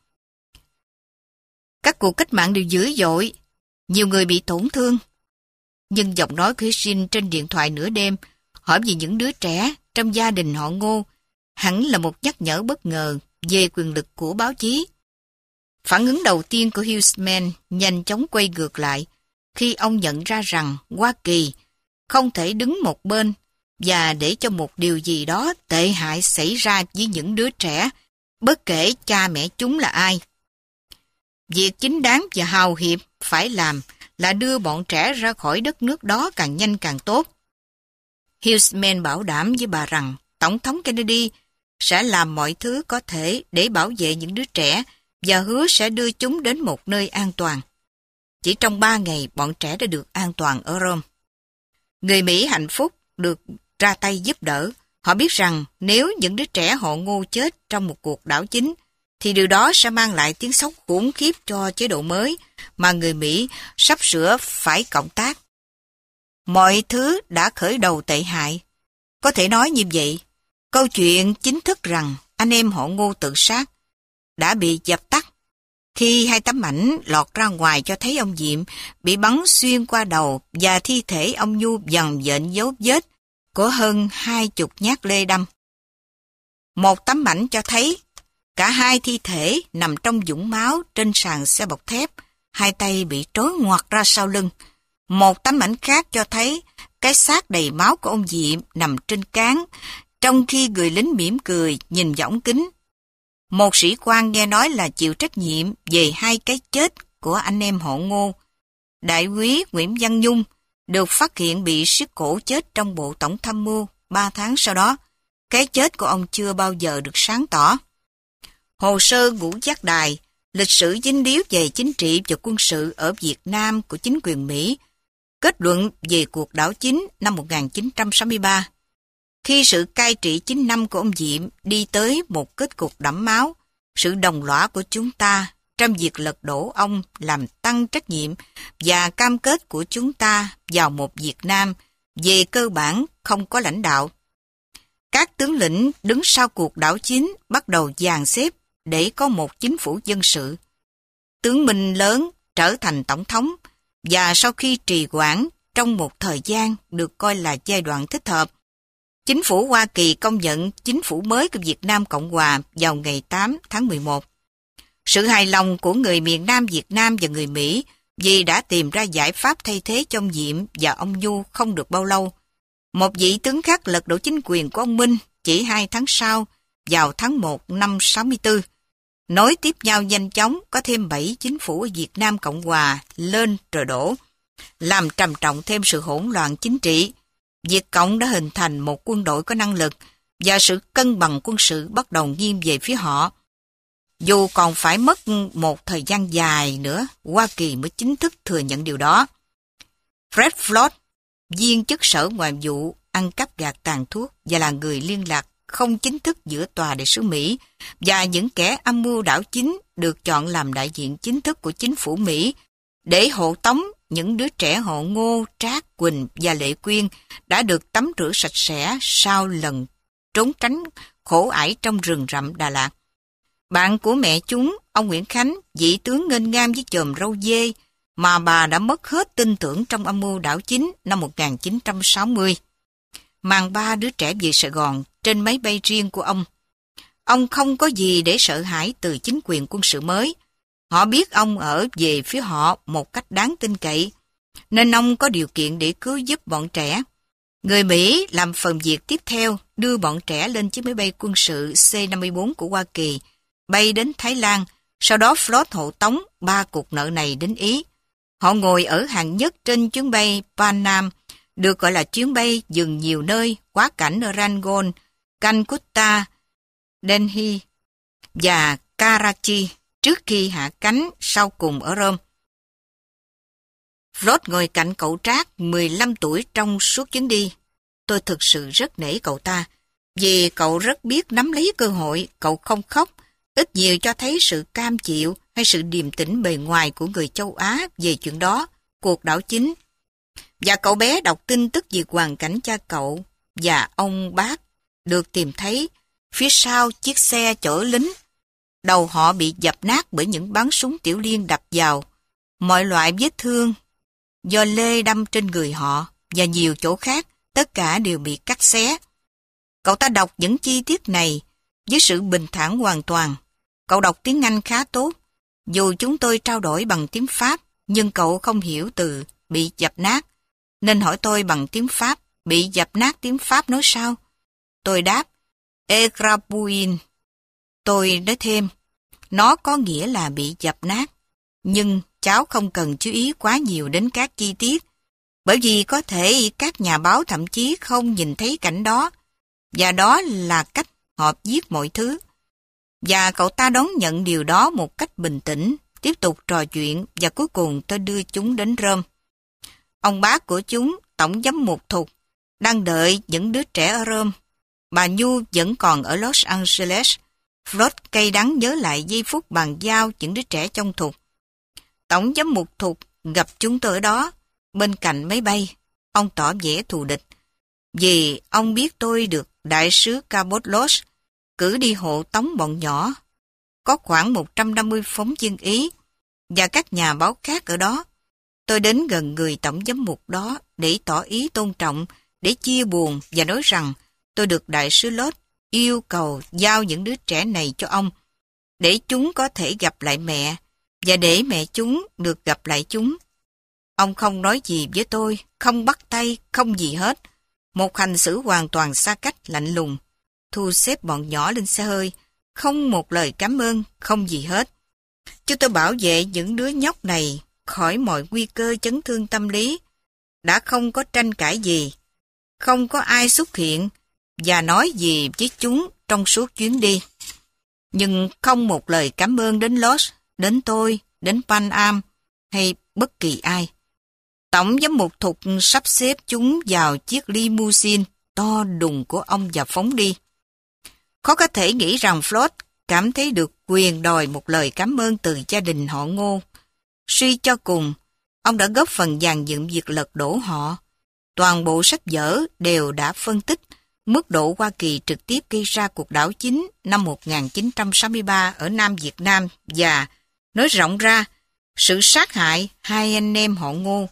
Các cuộc cách mạng đều dữ dội, nhiều người bị tổn thương. Nhưng giọng nói của Higgins trên điện thoại nửa đêm hỏi về những đứa trẻ trong gia đình họ Ngô hẳn là một nhắc nhở bất ngờ về quyền lực của báo chí. Phản ứng đầu tiên của Huseman nhanh chóng quay ngược lại khi ông nhận ra rằng Hoa Kỳ không thể đứng một bên và để cho một điều gì đó tệ hại xảy ra với những đứa trẻ, bất kể cha mẹ chúng là ai. Việc chính đáng và hào hiệp phải làm là đưa bọn trẻ ra khỏi đất nước đó càng nhanh càng tốt. Huseman bảo đảm với bà rằng Tổng thống Kennedy sẽ làm mọi thứ có thể để bảo vệ những đứa trẻ và hứa sẽ đưa chúng đến một nơi an toàn. Chỉ trong ba ngày, bọn trẻ đã được an toàn ở Rome. Người Mỹ hạnh phúc được ra tay giúp đỡ. Họ biết rằng nếu những đứa trẻ họ Ngô chết trong một cuộc đảo chính, thì điều đó sẽ mang lại tiếng sốc khủng khiếp cho chế độ mới mà người Mỹ sắp sửa phải cộng tác. Mọi thứ đã khởi đầu tệ hại. Có thể nói như vậy, câu chuyện chính thức rằng anh em họ Ngô tự sát đã bị dập tắt khi hai tấm ảnh lọt ra ngoài cho thấy ông Diệm bị bắn xuyên qua đầu và thi thể ông Nhu vằn vện dấu vết của hơn hai chục nhát lê đâm. Một tấm ảnh cho thấy Cả hai thi thể nằm trong vũng máu trên sàn xe bọc thép, hai tay bị trói ngoặt ra sau lưng. Một tấm ảnh khác cho thấy cái xác đầy máu của ông Diệm nằm trên cáng, trong khi người lính mỉm cười nhìn vào ống kính. Một sĩ quan nghe nói là chịu trách nhiệm về hai cái chết của anh em họ Ngô. Đại úy Nguyễn Văn Nhung được phát hiện bị siết cổ chết trong bộ tổng tham mưu ba tháng sau đó. Cái chết của ông chưa bao giờ được sáng tỏ. Hồ sơ Ngũ Giác Đài, lịch sử dính líu về chính trị và quân sự ở Việt Nam của chính quyền Mỹ, kết luận về cuộc đảo chính năm một nghìn chín trăm sáu mươi ba. Khi sự cai trị chín năm của ông Diệm đi tới một kết cục đẫm máu, sự đồng lõa của chúng ta trong việc lật đổ ông làm tăng trách nhiệm và cam kết của chúng ta vào một Việt Nam về cơ bản không có lãnh đạo. Các tướng lĩnh đứng sau cuộc đảo chính bắt đầu dàn xếp để có một chính phủ dân sự. Tướng Minh Lớn trở thành tổng thống, và sau khi trì hoãn trong một thời gian được coi là giai đoạn thích hợp, chính phủ Hoa Kỳ công nhận chính phủ mới của Việt Nam Cộng Hòa vào ngày tám tháng mười một. Sự hài lòng của người miền Nam Việt Nam và người Mỹ vì đã tìm ra giải pháp thay thế cho ông Diệm và ông Nhu không được bao lâu. Một vị tướng khác lật đổ chính quyền của ông Minh chỉ hai tháng sau, vào tháng một năm sáu mươi tư. Nối tiếp nhau nhanh chóng có thêm bảy chính phủ ở Việt Nam Cộng Hòa lên rồi đổ, làm trầm trọng thêm sự hỗn loạn chính trị. Việt Cộng đã hình thành một quân đội có năng lực và sự cân bằng quân sự bắt đầu nghiêng về phía họ. Dù còn phải mất một thời gian dài nữa, Hoa Kỳ mới chính thức thừa nhận điều đó. Fred Floyd, viên chức sở ngoại vụ, ăn cắp gạt tàn thuốc và là người liên lạc không chính thức giữa tòa đại sứ Mỹ và những kẻ âm mưu đảo chính được chọn làm đại diện chính thức của chính phủ Mỹ để hộ tống những đứa trẻ họ Ngô, Trác, Quỳnh và Lệ Quyên đã được tắm rửa sạch sẽ sau lần trốn tránh khổ ải trong rừng rậm Đà Lạt. Bạn của mẹ chúng, ông Nguyễn Khánh, vị tướng nghênh ngang với chòm râu dê mà bà đã mất hết tin tưởng trong âm mưu đảo chính năm một nghìn chín trăm sáu mươi. Mang ba đứa trẻ về Sài Gòn trên máy bay riêng của ông. Ông không có gì để sợ hãi từ chính quyền quân sự mới. Họ biết ông ở về phía họ một cách đáng tin cậy, nên ông có điều kiện để cứu giúp bọn trẻ. Người Mỹ làm phần việc tiếp theo đưa bọn trẻ lên chiếc máy bay quân sự C năm mươi bốn của Hoa Kỳ, bay đến Thái Lan, sau đó Floyd hộ tống ba cục nợ này đến Ý. Họ ngồi ở hàng nhất trên chuyến bay Pan Am, được gọi là chuyến bay dừng nhiều nơi, quá cảnh ở Rangoon, Calcutta, Delhi và Karachi trước khi hạ cánh sau cùng ở Rome. Floyd ngồi cạnh cậu Trác mười lăm tuổi trong suốt chuyến đi. Tôi thực sự rất nể cậu ta, vì cậu rất biết nắm lấy cơ hội, cậu không khóc, ít nhiều cho thấy sự cam chịu hay sự điềm tĩnh bề ngoài của người châu Á về chuyện đó, cuộc đảo chính. Và cậu bé đọc tin tức về hoàn cảnh cha cậu và ông bác được tìm thấy phía sau chiếc xe chở lính. Đầu họ bị dập nát bởi những bắn súng tiểu liên đập vào. Mọi loại vết thương do lê đâm trên người họ và nhiều chỗ khác, tất cả đều bị cắt xé. Cậu ta đọc những chi tiết này với sự bình thản hoàn toàn. Cậu đọc tiếng Anh khá tốt. Dù chúng tôi trao đổi bằng tiếng Pháp, nhưng cậu không hiểu từ bị dập nát, nên hỏi tôi bằng tiếng Pháp, bị dập nát tiếng Pháp nói sao? Tôi đáp, écrabouin. Tôi nói thêm, nó có nghĩa là bị dập nát, nhưng cháu không cần chú ý quá nhiều đến các chi tiết, bởi vì có thể các nhà báo thậm chí không nhìn thấy cảnh đó, và đó là cách họ viết mọi thứ. Và cậu ta đón nhận điều đó một cách bình tĩnh, tiếp tục trò chuyện, và cuối cùng tôi đưa chúng đến Rome. Ông bác của chúng, tổng giám mục Thục, đang đợi những đứa trẻ ở Rome. Bà Nhu vẫn còn ở Los Angeles. Floyd cay đắng nhớ lại giây phút bàn giao những đứa trẻ trong Thục. Tổng giám mục Thục gặp chúng tôi ở đó, bên cạnh máy bay. Ông tỏ vẻ thù địch, vì ông biết tôi được đại sứ Cabot-Lodge cử đi hộ tống bọn nhỏ. Có khoảng một trăm năm mươi phóng viên Ý và các nhà báo khác ở đó. Tôi đến gần người tổng giám mục đó để tỏ ý tôn trọng, để chia buồn và nói rằng tôi được đại sứ Lodge yêu cầu giao những đứa trẻ này cho ông để chúng có thể gặp lại mẹ, và để mẹ chúng được gặp lại chúng. Ông không nói gì với tôi, không bắt tay, không gì hết. Một hành xử hoàn toàn xa cách, lạnh lùng. Thu xếp bọn nhỏ lên xe hơi, không một lời cảm ơn, không gì hết. Chúng tôi bảo vệ những đứa nhóc này khỏi mọi nguy cơ chấn thương tâm lý. Đã không có tranh cãi gì, không có ai xuất hiện và nói gì với chúng trong suốt chuyến đi. Nhưng không một lời cảm ơn đến Lodge, đến tôi, đến Pan Am hay bất kỳ ai. Tổng giám mục Thục sắp xếp chúng vào chiếc limousine to đùng của ông và phóng đi. Khó có thể nghĩ rằng Floyd cảm thấy được quyền đòi một lời cảm ơn từ gia đình họ Ngô. Suy cho cùng, ông đã góp phần dàn dựng việc lật đổ họ. Toàn bộ sách vở đều đã phân tích mức độ Hoa Kỳ trực tiếp gây ra cuộc đảo chính năm một nghìn chín trăm sáu mươi ba ở Nam Việt Nam và, nói rộng ra, sự sát hại hai anh em họ Ngô.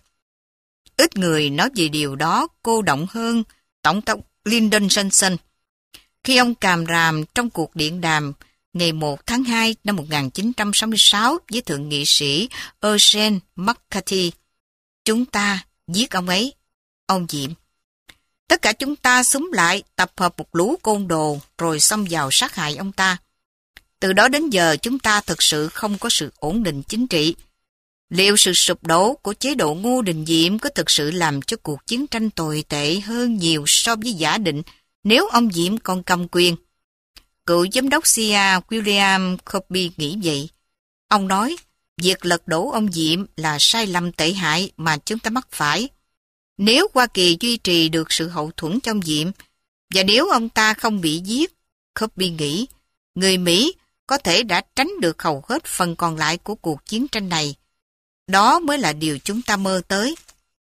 Ít người nói về điều đó cô động hơn Tổng thống Lyndon Johnson. Khi ông càm ràm trong cuộc điện đàm ngày một tháng hai năm một nghìn chín trăm sáu mươi sáu với thượng nghị sĩ Eugene McCarthy, chúng ta giết ông ấy, ông Diệm. Tất cả chúng ta xúm lại tập hợp một lũ côn đồ rồi xông vào sát hại ông ta. Từ đó đến giờ chúng ta thực sự không có sự ổn định chính trị. Liệu sự sụp đổ của chế độ Ngô Đình Diệm có thực sự làm cho cuộc chiến tranh tồi tệ hơn nhiều so với giả định nếu ông Diệm còn cầm quyền? Cựu giám đốc xê i a William Colby nghĩ vậy. Ông nói, việc lật đổ ông Diệm là sai lầm tệ hại mà chúng ta mắc phải. Nếu Hoa Kỳ duy trì được sự hậu thuẫn trong Diệm, và nếu ông ta không bị giết, Colby nghĩ, người Mỹ có thể đã tránh được hầu hết phần còn lại của cuộc chiến tranh này. Đó mới là điều chúng ta mơ tới.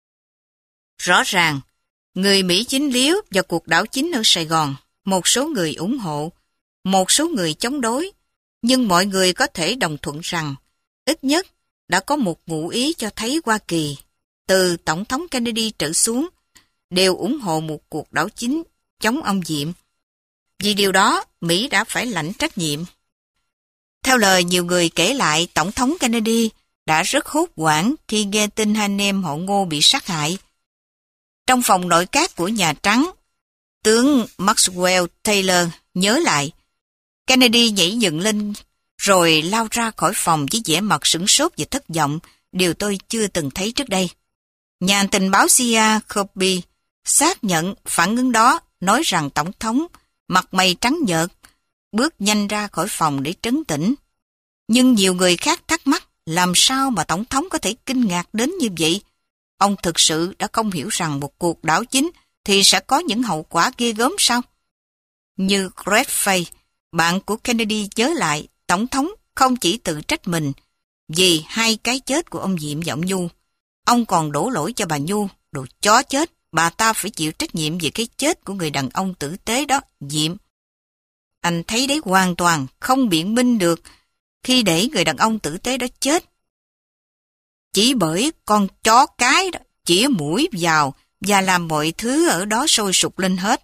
Rõ ràng, người Mỹ chính liếu vào cuộc đảo chính ở Sài Gòn, một số người ủng hộ, một số người chống đối, nhưng mọi người có thể đồng thuận rằng, ít nhất đã có một ngụ ý cho thấy Hoa Kỳ, từ Tổng thống Kennedy trở xuống, đều ủng hộ một cuộc đảo chính chống ông Diệm. Vì điều đó, Mỹ đã phải lãnh trách nhiệm. Theo lời nhiều người kể lại, Tổng thống Kennedy đã rất hốt hoảng khi nghe tin hai anh em họ Ngô bị sát hại. Trong phòng nội các của Nhà Trắng, tướng Maxwell Taylor nhớ lại, Kennedy nhảy dựng lên rồi lao ra khỏi phòng với vẻ mặt sửng sốt và thất vọng, điều tôi chưa từng thấy trước đây. Nhà tình báo xê i a Colby xác nhận phản ứng đó, nói rằng Tổng thống, mặt mày trắng nhợt, bước nhanh ra khỏi phòng để trấn tĩnh. Nhưng nhiều người khác thắc mắc, làm sao mà Tổng thống có thể kinh ngạc đến như vậy? Ông thực sự đã không hiểu rằng một cuộc đảo chính thì sẽ có những hậu quả ghê gớm sao? Như Greg Fay, bạn của Kennedy nhớ lại, Tổng thống không chỉ tự trách mình vì hai cái chết của ông Diệm và ông Nhu. Ông còn đổ lỗi cho bà Nhu, đồ chó chết, bà ta phải chịu trách nhiệm về cái chết của người đàn ông tử tế đó, Diệm. Anh thấy đấy hoàn toàn không biện minh được khi để người đàn ông tử tế đó chết. Chỉ bởi con chó cái đó chĩa mũi vào và làm mọi thứ ở đó sôi sục lên hết.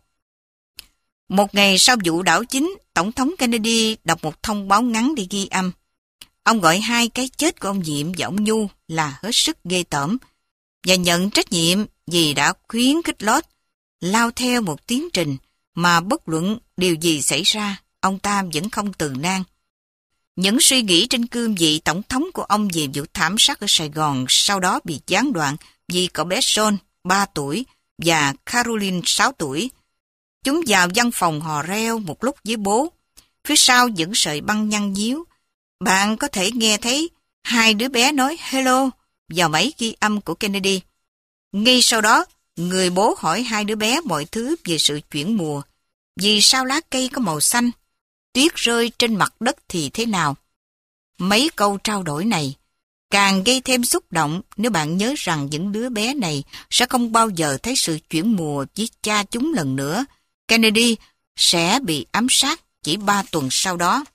Một ngày sau vụ đảo chính, Tổng thống Kennedy đọc một thông báo ngắn để ghi âm. Ông gọi hai cái chết của ông Diệm và ông Nhu là hết sức ghê tởm và nhận trách nhiệm vì đã khuyến khích Lodge lao theo một tiến trình mà bất luận điều gì xảy ra, ông ta vẫn không từ nan. Những suy nghĩ trên cương vị tổng thống của ông về vụ thảm sát ở Sài Gòn sau đó bị gián đoạn vì cậu bé John, ba tuổi, và Caroline, sáu tuổi. Chúng vào văn phòng hò reo một lúc với bố. Phía sau những sợi băng nhăn nhíu, bạn có thể nghe thấy hai đứa bé nói hello vào máy ghi âm của Kennedy. Ngay sau đó, người bố hỏi hai đứa bé mọi thứ về sự chuyển mùa. Vì sao lá cây có màu xanh? Tuyết rơi trên mặt đất thì thế nào? Mấy câu trao đổi này càng gây thêm xúc động nếu bạn nhớ rằng những đứa bé này sẽ không bao giờ thấy sự chuyển mùa với cha chúng lần nữa. Kennedy sẽ bị ám sát chỉ ba tuần sau đó.